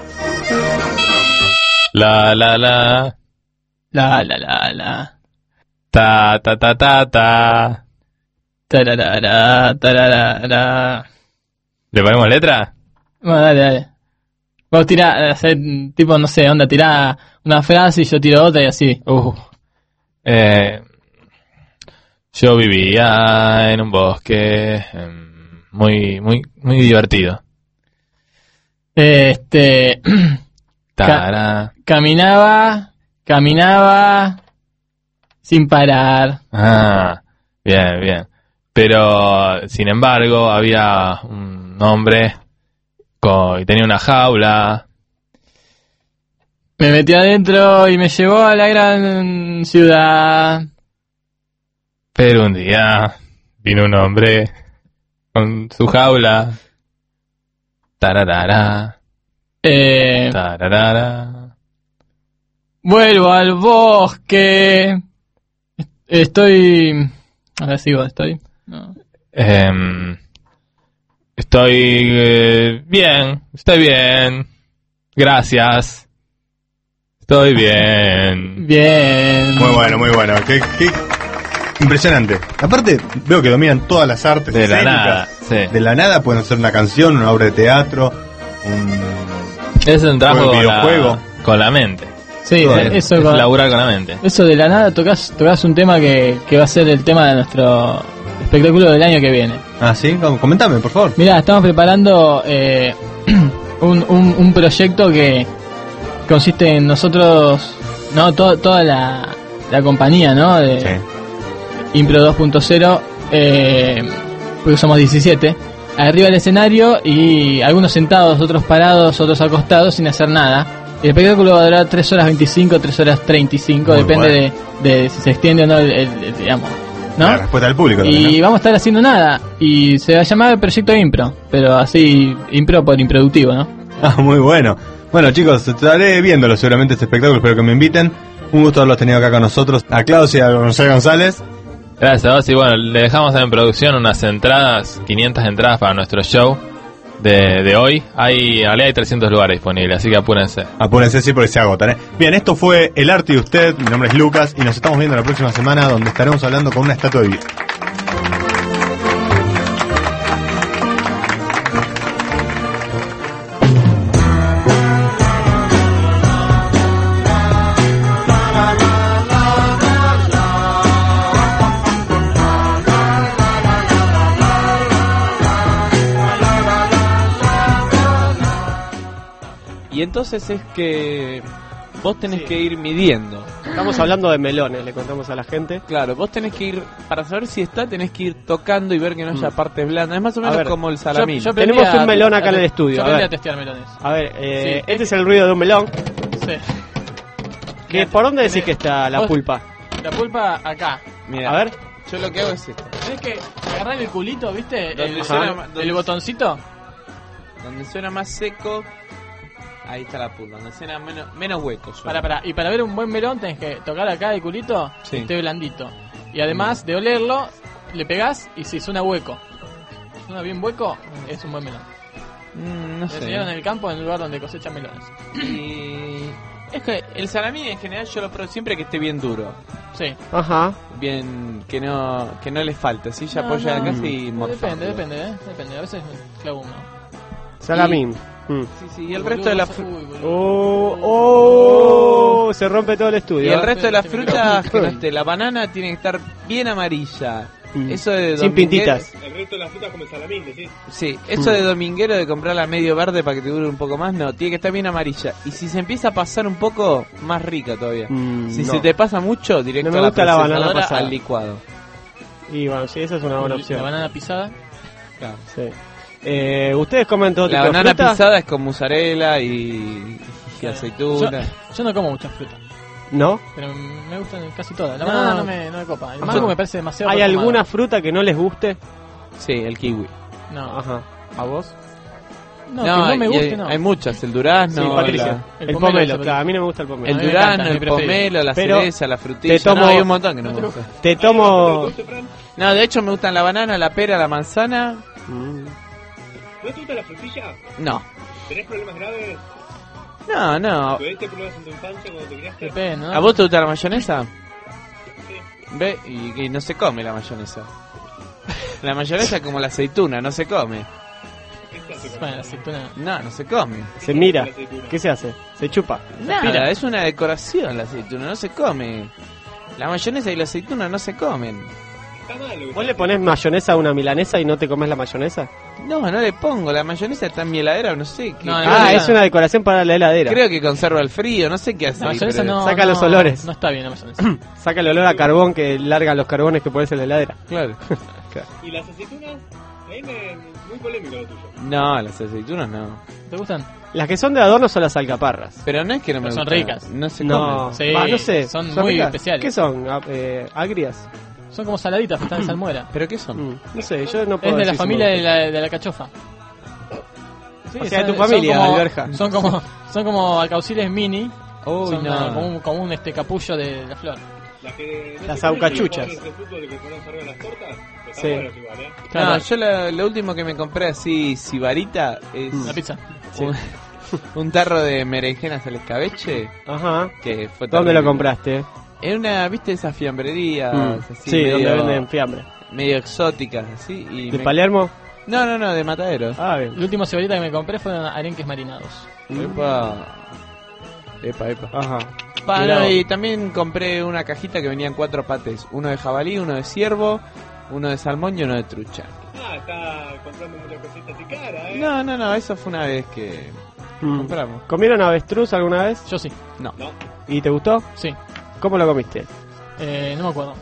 La, la, la. La, la, la, la. Ta, ta, ta, ta, ta. Tararara, tararara. ¿Le ponemos letra? Bueno, dale, dale. Vos tirá, hacer, tipo, no sé, onda, tirá una frase y yo tiro otra y así. Uh. Eh, yo vivía en un bosque em, muy, muy, muy divertido. Este, Tara. caminaba, caminaba sin parar. Ah, bien, bien. Pero, sin embargo, había un hombre co- y tenía una jaula. Me metió adentro y me llevó a la gran ciudad. Pero un día vino un hombre con su jaula. Tararara, Eh, tararara. vuelvo al bosque. Estoy... Ahora sigo, estoy... No. Em, estoy eh, bien, estoy bien. Gracias. Estoy bien. Bien. Muy bueno, muy bueno. Qué, qué impresionante. Aparte, veo que dominan todas las artes De la escénicas. nada, sí. De la nada pueden ser una canción, una obra de teatro, un Es un trabajo Juego, con la, videojuego. con la mente. Sí, Bueno, eso Es con- laburar con la mente. Eso de la nada tocas, tocas un tema que, que va a ser el tema de nuestro espectáculo del año que viene. Ah, sí, Com- comentame, por favor. Mirá, estamos preparando eh, un, un, un proyecto que consiste en nosotros, no, to- toda la, la compañía, ¿no? De Sí. Impro dos punto cero, eh, porque somos diecisiete, arriba del escenario y algunos sentados, otros parados, otros acostados sin hacer nada. El espectáculo va a durar tres horas veinticinco, tres horas treinta y cinco, Muy depende bueno. de, de si se extiende o no, el, el- el- digamos, ¿no? La respuesta del público también, Y ¿no? vamos a estar haciendo nada. Y se va a llamar el Proyecto Impro. Pero así, impro por improductivo, ¿no? Ah, muy bueno. Bueno, chicos, estaré viéndolo seguramente este espectáculo, espero que me inviten. Un gusto haberlos tenido acá con nosotros. A Klaus y a Gonzalo González. Gracias a vos. Y bueno, le dejamos en producción unas entradas, quinientas entradas para nuestro show de, de hoy. Hay, en realidad hay trescientos lugares disponibles, así que apúrense. Apúrense, sí, porque se agotan, ¿eh? Bien, esto fue El Arte de Usted. Mi nombre es Lucas y nos estamos viendo la próxima semana, donde estaremos hablando con una estatua de vida. Y entonces es que vos tenés Sí. que ir midiendo. Estamos hablando de melones, le contamos a la gente. Claro, vos tenés que ir, para saber si está, tenés que ir tocando y ver que no haya Mm. partes blandas. Es más o A menos ver, como el salamín. Yo- yo aprendí Tenemos a- un melón acá a- en el estudio. Yo A aprendí ver, a testear melones. a ver eh, Sí, este es- es el ruido de un melón. Sí. ¿Qué, ¿Por dónde decís que está la Vos- pulpa? La pulpa acá. Mira, A ver. yo lo que hago es esto. Tenés que agarrar el culito, ¿viste? Donde El, suena ajá, ma- el donde- botoncito. Donde suena más seco, ahí está la pulpa. Donde suena menos, menos hueco. suena. Para, para. Y para ver un buen melón tenés que tocar acá el culito, Sí. que esté blandito. Y además de olerlo, le pegás y si suena hueco. Suena bien hueco, es un buen melón. Mm, no Me sé. enseñaron en el campo, en el lugar donde cosechan melones. Y es que el salamín en general yo lo pruebo siempre que esté bien duro. Sí. Ajá. Bien, que no que no le falte. Así ya No, apoya no. la casa y morfarlo. Depende, depende, ¿eh? Depende. A veces clavo uno. Salamín. Mm. Sí, sí, y el resto de la fru- Uy, boludo. Oh, oh, se rompe todo el estudio. y el ¿eh? resto de las Sí, sí, frutas sí. que no esté, la banana tiene que estar bien amarilla. Mm. Eso de Sin dominguero- pintitas. El resto de las frutas como el salamín, ¿sí? Sí, eso Mm. de dominguero de comprarla medio verde para que te dure un poco más, no, tiene que estar bien amarilla. Y si se empieza a pasar un poco, más rica todavía. Mm, si no. se te pasa mucho, directo No me a la gusta la banana procesadora, pasada. al licuado. Y bueno, sí, esa es una buena La opción. banana pisada. Claro. Sí. Eh, ¿Ustedes comen todo La tipo de banana fruta? pisada es con mozzarella y, y Yo, aceituna. yo no como muchas frutas, ¿No? pero me gustan casi todas. La No. banana no me, no me copa. El Yo- mango me parece demasiado ¿Hay perfumado. alguna fruta que no les guste? Sí, el kiwi. No, Ajá. ¿A vos? no, que no me y guste, hay, no. hay muchas, el durazno, Sí, Patricia. la- El, El pomelo, pomelo, claro, a mí no me gusta el pomelo. el A mí me durazno, encanta, el mi preferido. pomelo, la Pero cereza, la frutilla. te tomo- No, hay un montón que no me gusta. Te tomo... No, de hecho me gustan la banana, la pera, la manzana. Mm. ¿No te gusta la frutilla? No. ¿Tenés problemas graves? No, no. ¿Tuviste problemas en tu infancia cuando te criaste? Depende, ¿no? ¿A vos te gusta la mayonesa? Ve, y, y no se come la mayonesa. La mayonesa es como la aceituna, no se come. Bueno, la aceituna. No, no se come. Se mira. ¿Qué se hace? Se chupa. Nada, es una decoración la aceituna, no se come. La mayonesa y la aceituna no se comen. ¿Vos le ponés mayonesa a una milanesa y no te comes la mayonesa? No, no le pongo, la mayonesa está en mi heladera, no sé qué. No, creo, Ah, no, es una decoración para la heladera. creo que conserva el frío, no sé qué hace. La ahí, mayonesa pero- no. Saca no- los olores. No está bien la mayonesa. Saca el olor a carbón que largan los carbones que pones en la heladera. Claro. ¿Y las aceitunas? Ahí me... muy polémico lo tuyo. No, las aceitunas no. ¿Te gustan? Las que son de adorno son las alcaparras. Pero no es que no me Pero son gustan, ricas. No se No, comen. Sí, va, no sé. son muy ricas? especiales. ¿Qué son? Ah, eh, ¿Agrias? Son como saladitas, que están en salmuera. ¿Pero qué son? Mm, no sé, yo no puedo Es de la decir si familia me de gusta. la, de la cachofa. Sí, O sea, de tu son familia, como, Alberja. Son como, son como alcauciles mini. Uy, son no. como, un, como un este capullo de la flor. La que... Las aucachuchas. de fútbol que ponemos arriba de las tortas? Está Sí. bueno igual, ¿eh? Claro. No, yo lo, lo último que me compré así, sibarita, es La pizza. un, un tarro de berenjenas al escabeche. Ajá. Que fue ¿Dónde lo terrible. compraste? En una, ¿viste esas fiambrerías? Mm. Así, Sí, medio, donde venden fiambre. medio exóticas, así. Y ¿De me- Palermo? No, no, no, de mataderos. Ah, El bien. último cebolita que me compré fueron arenques marinados. Epa. Epa, epa. Ajá. Bueno, y también compré una cajita que venían cuatro patés. Uno de jabalí, uno de ciervo, uno de salmón y uno de trucha. Ah, está comprando muchas cositas y cara, ¿eh? No, no, no, eso fue una vez que Mm. compramos. ¿Comieron avestruz alguna vez? Yo sí. No. No. ¿Y te gustó? Sí. ¿Cómo lo comiste? Eh, no me acuerdo.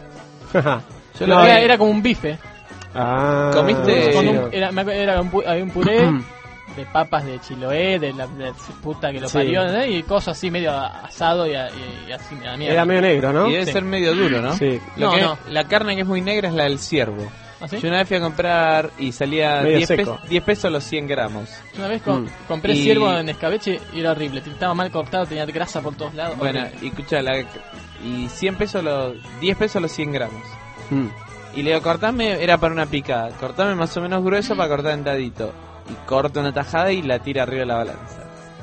Yo No, lo era, vi- era como un bife. Ah, ¿Comiste? Con sí, un- no. era, me acuerdo, era un, pu- había un puré de papas de Chiloé, de la, de la puta que lo Sí. parió, ¿no? Y cosas así medio asado y, a- y- y así a la mierda. Era medio negro, ¿no? Y debe Sí. ser medio duro, ¿no? Sí. Lo No, que- no. La carne que es muy negra es la del ciervo. ¿Ah, sí? Yo una vez fui a comprar y salía Medio diez, seco. pes- diez pesos los cien gramos. Yo una vez com- Mm. compré Y- ciervo en escabeche y era horrible. Estaba mal cortado, tenía grasa por todos lados. Bueno, horrible. y escucha, la, y cien pesos los, diez pesos los cien gramos. Mm. Y le digo, cortame, era para una picada, cortame más o menos grueso para cortar en dadito. Y corta una tajada y la tira arriba de la balanza.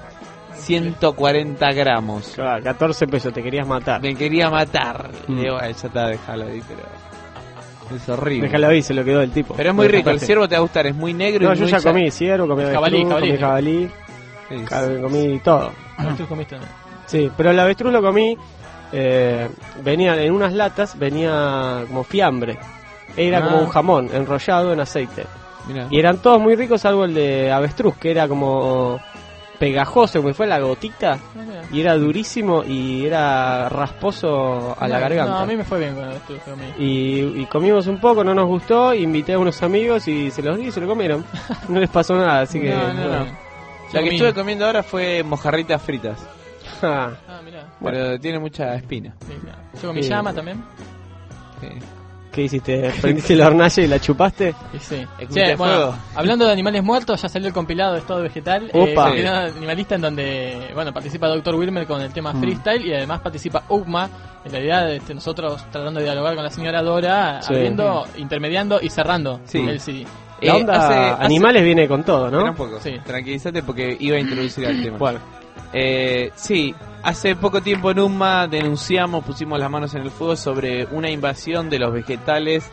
ciento cuarenta gramos. Claro, catorce pesos, te querías matar. Me quería matar. Y Mm. le digo, "Ay, ya está, déjalo ahí, pero es horrible. Déjalo ahí, se lo quedó el tipo. Pero es muy Lo rico, el dejaste. ciervo te va a gustar, es muy negro No, y yo muy ya cha- comí ciervo, comí Jabalí, avestruz, jabalí. comí jabalí, Sí. ca- comí todo. ¿Tú comiste? Sí, pero el avestruz lo comí, eh, venía en unas latas, venía como fiambre. Era Ah. como un jamón enrollado en aceite. Mirá. Y eran todos muy ricos, salvo el de avestruz, que era como pegajoso, como si fuera la gotita. Y era durísimo y era rasposo a la No, garganta. No, a mí me fue bien con esto que comí. Y, y comimos un poco, no nos gustó, invité a unos amigos y se los di y se lo comieron. No les pasó nada, así que... No, no, no. bueno. La que comí- estuve comiendo ahora fue mojarritas fritas, Ah, Ah, mirá. pero tiene mucha espina. Sí, claro. Yo comí Sí. llama también. Sí. ¿qué hiciste? ¿Prendiste la hornalla y la chupaste? Y sí. Escupiste Sí, bueno, fuego. hablando de animales muertos, ya salió el compilado de Estado Vegetal. Opa. Eh, animalista en donde, bueno, participa doctor Wilmer con el tema Mm. freestyle y además participa U C M A. En realidad, este, nosotros tratando de dialogar con la señora Dora, Sí. abriendo, intermediando y cerrando Sí. el C D. La Eh, onda hace- hace- animales viene con todo, Espera ¿no? un poco, Sí. tranquilízate porque iba a introducir el tema. Bueno, Eh, sí, hace poco tiempo en U M A denunciamos, pusimos las manos en el fuego sobre una invasión de los vegetales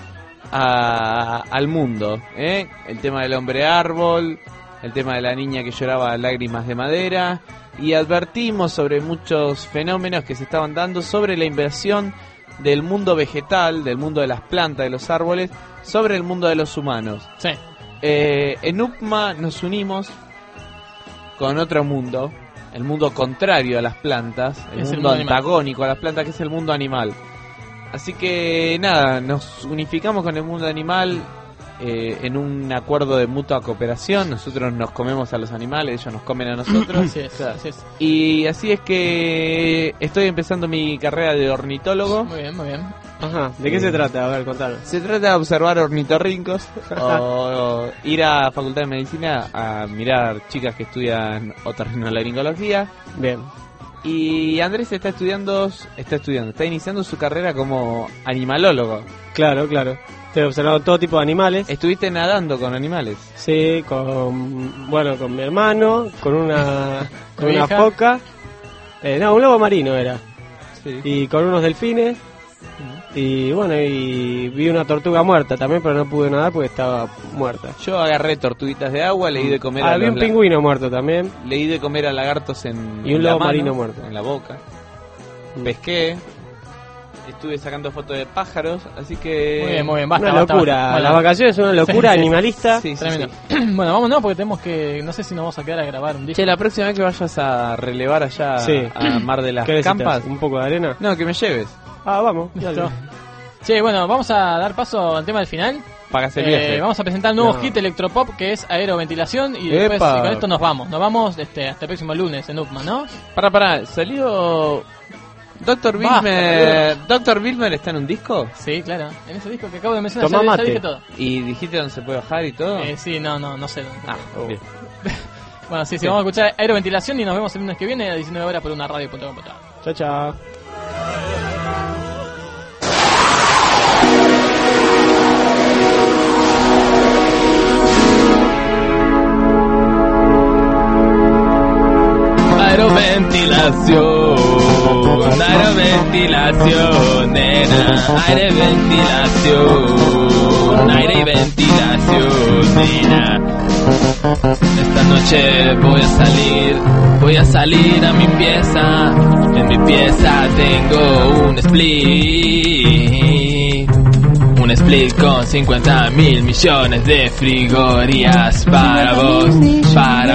a- al mundo. ¿eh? El tema del hombre árbol, el tema de la niña que lloraba lágrimas de madera, y advertimos sobre muchos fenómenos que se estaban dando sobre la invasión del mundo vegetal, del mundo de las plantas, de los árboles, sobre el mundo de los humanos. Sí. Eh, en U P M A nos unimos con otro mundo, el mundo contrario a las plantas, el Es el mundo mundo animal. antagónico a las plantas, que es el mundo animal. Así que nada, nos unificamos con el mundo animal eh, en un acuerdo de mutua cooperación. Nosotros nos comemos a los animales, ellos nos comen a nosotros. Así es, así es. Y así es que estoy empezando mi carrera de ornitólogo. Muy bien, muy bien. ajá, ¿de qué se trata? A ver, contanos. Se trata de observar ornitorrincos o, o ir a Facultad de Medicina a mirar chicas que estudian otorrinolaringología. Bien. Y Andrés está estudiando, está estudiando, está iniciando su carrera como animalólogo. Claro, claro. Te he observado todo tipo de animales. Estuviste nadando con animales. Sí, con bueno, con mi hermano, con una con ¿Tu una hija? foca. Eh, no, un lobo marino era. Sí. Y con unos delfines. Y bueno, y vi una tortuga muerta también, pero no pude nadar porque estaba muerta. Yo agarré tortuguitas de agua, le di de comer Ah, a vi los un la- pingüino muerto también. le di de comer a lagartos en Y un en la lobo mano, marino muerto. en la boca. Mm. Pesqué. Estuve sacando fotos de pájaros, así que Muy bien, muy bien. Basta, una basta, locura. basta. Bueno, Las vacaciones son una locura Sí, sí. animalista. Sí, sí, tremendo. sí. Bueno, vámonos porque tenemos que. No sé si nos vamos a quedar a grabar un disco. Che, la próxima vez que vayas a relevar allá Sí. a Mar de las ¿Qué necesitas? Campas, ¿Un poco de arena? no, que me lleves. Ah, vamos. Listo. dale. Che, bueno, vamos a dar paso al tema del final. Pagas el Eh, viaje. vamos a presentar el nuevo No. hit electropop que es aeroventilación y después Epa. y con esto nos vamos. Nos vamos este, hasta el próximo lunes en U P M A, ¿no? Pará, pará, salió... Doctor Basta, Wilmer... ¿Doctor Wilmer está en un disco? Sí, claro. En ese disco que acabo de mencionar Tomá ya, ya mate. dije todo. ¿Y dijiste dónde se puede bajar y todo? Eh, sí, no, no, no sé. dónde. Ah, bien. Bueno, sí, sí, vamos a escuchar aeroventilación y nos vemos el lunes que viene a diecinueve horas por una radio punto com punto a r. Chao, chao. Aeroventilación, aeroventilación, nena, aire ventilación, aire y ventilación, nena. Esta no noche voy a salir, voy a salir a mi pieza. En mi pieza tengo un split, un split con cincuenta mil millones de frigorías para vos, para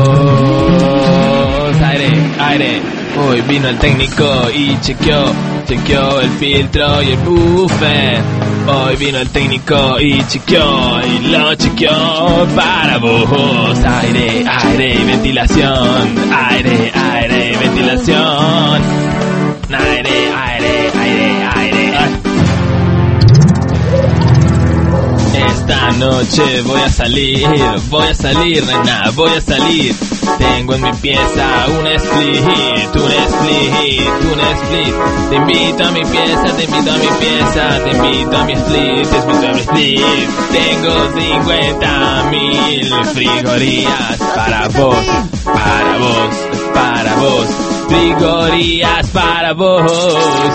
vos. Aire, aire. Hoy vino el técnico y chequeó, chequeó el filtro y el buffer. Hoy vino el técnico y chequeó, y lo chequeó para vos. Aire, aire y ventilación. Aire, aire y ventilación. Aire, aire, aire, aire. Ay. Esta noche voy a salir, voy a salir, nena, voy a salir. Tengo en mi pieza un split, un split, un split. Te invito a mi pieza, te invito a mi pieza, te invito a mi split, te invito a mi split. Tengo cincuenta mil frigorías para vos, para vos, para vos. Frigorías para vos.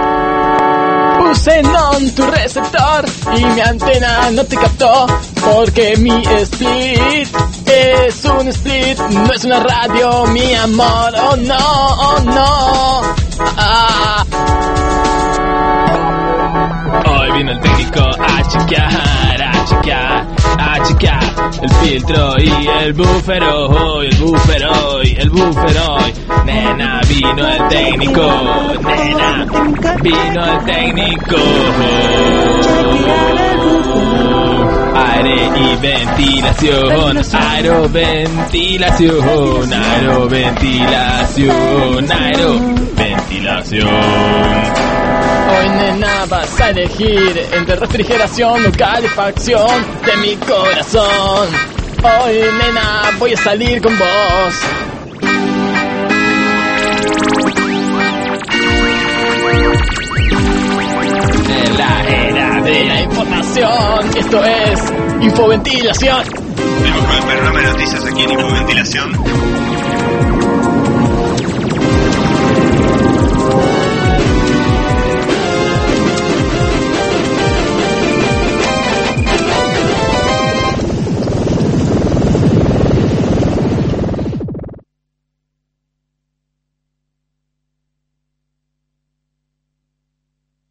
Puse non tu receptor y mi antena no te captó, porque mi split es un split, no es una radio, mi amor. Oh no, oh no. Ah. Hoy vino el técnico a chequear, a chequear, a chequear el filtro y el buffer hoy, el buffer hoy, el buffer hoy. Nena, vino el técnico, nena, vino el técnico. Aire y ventilación, aeroventilación, aeroventilación, aeroventilación. Hoy, nena, vas a elegir entre refrigeración o calefacción de mi corazón. Hoy, nena, voy a salir con vos. En la era de la información, esto es Infoventilación. Tenemos con el programa de noticias aquí en Infoventilación.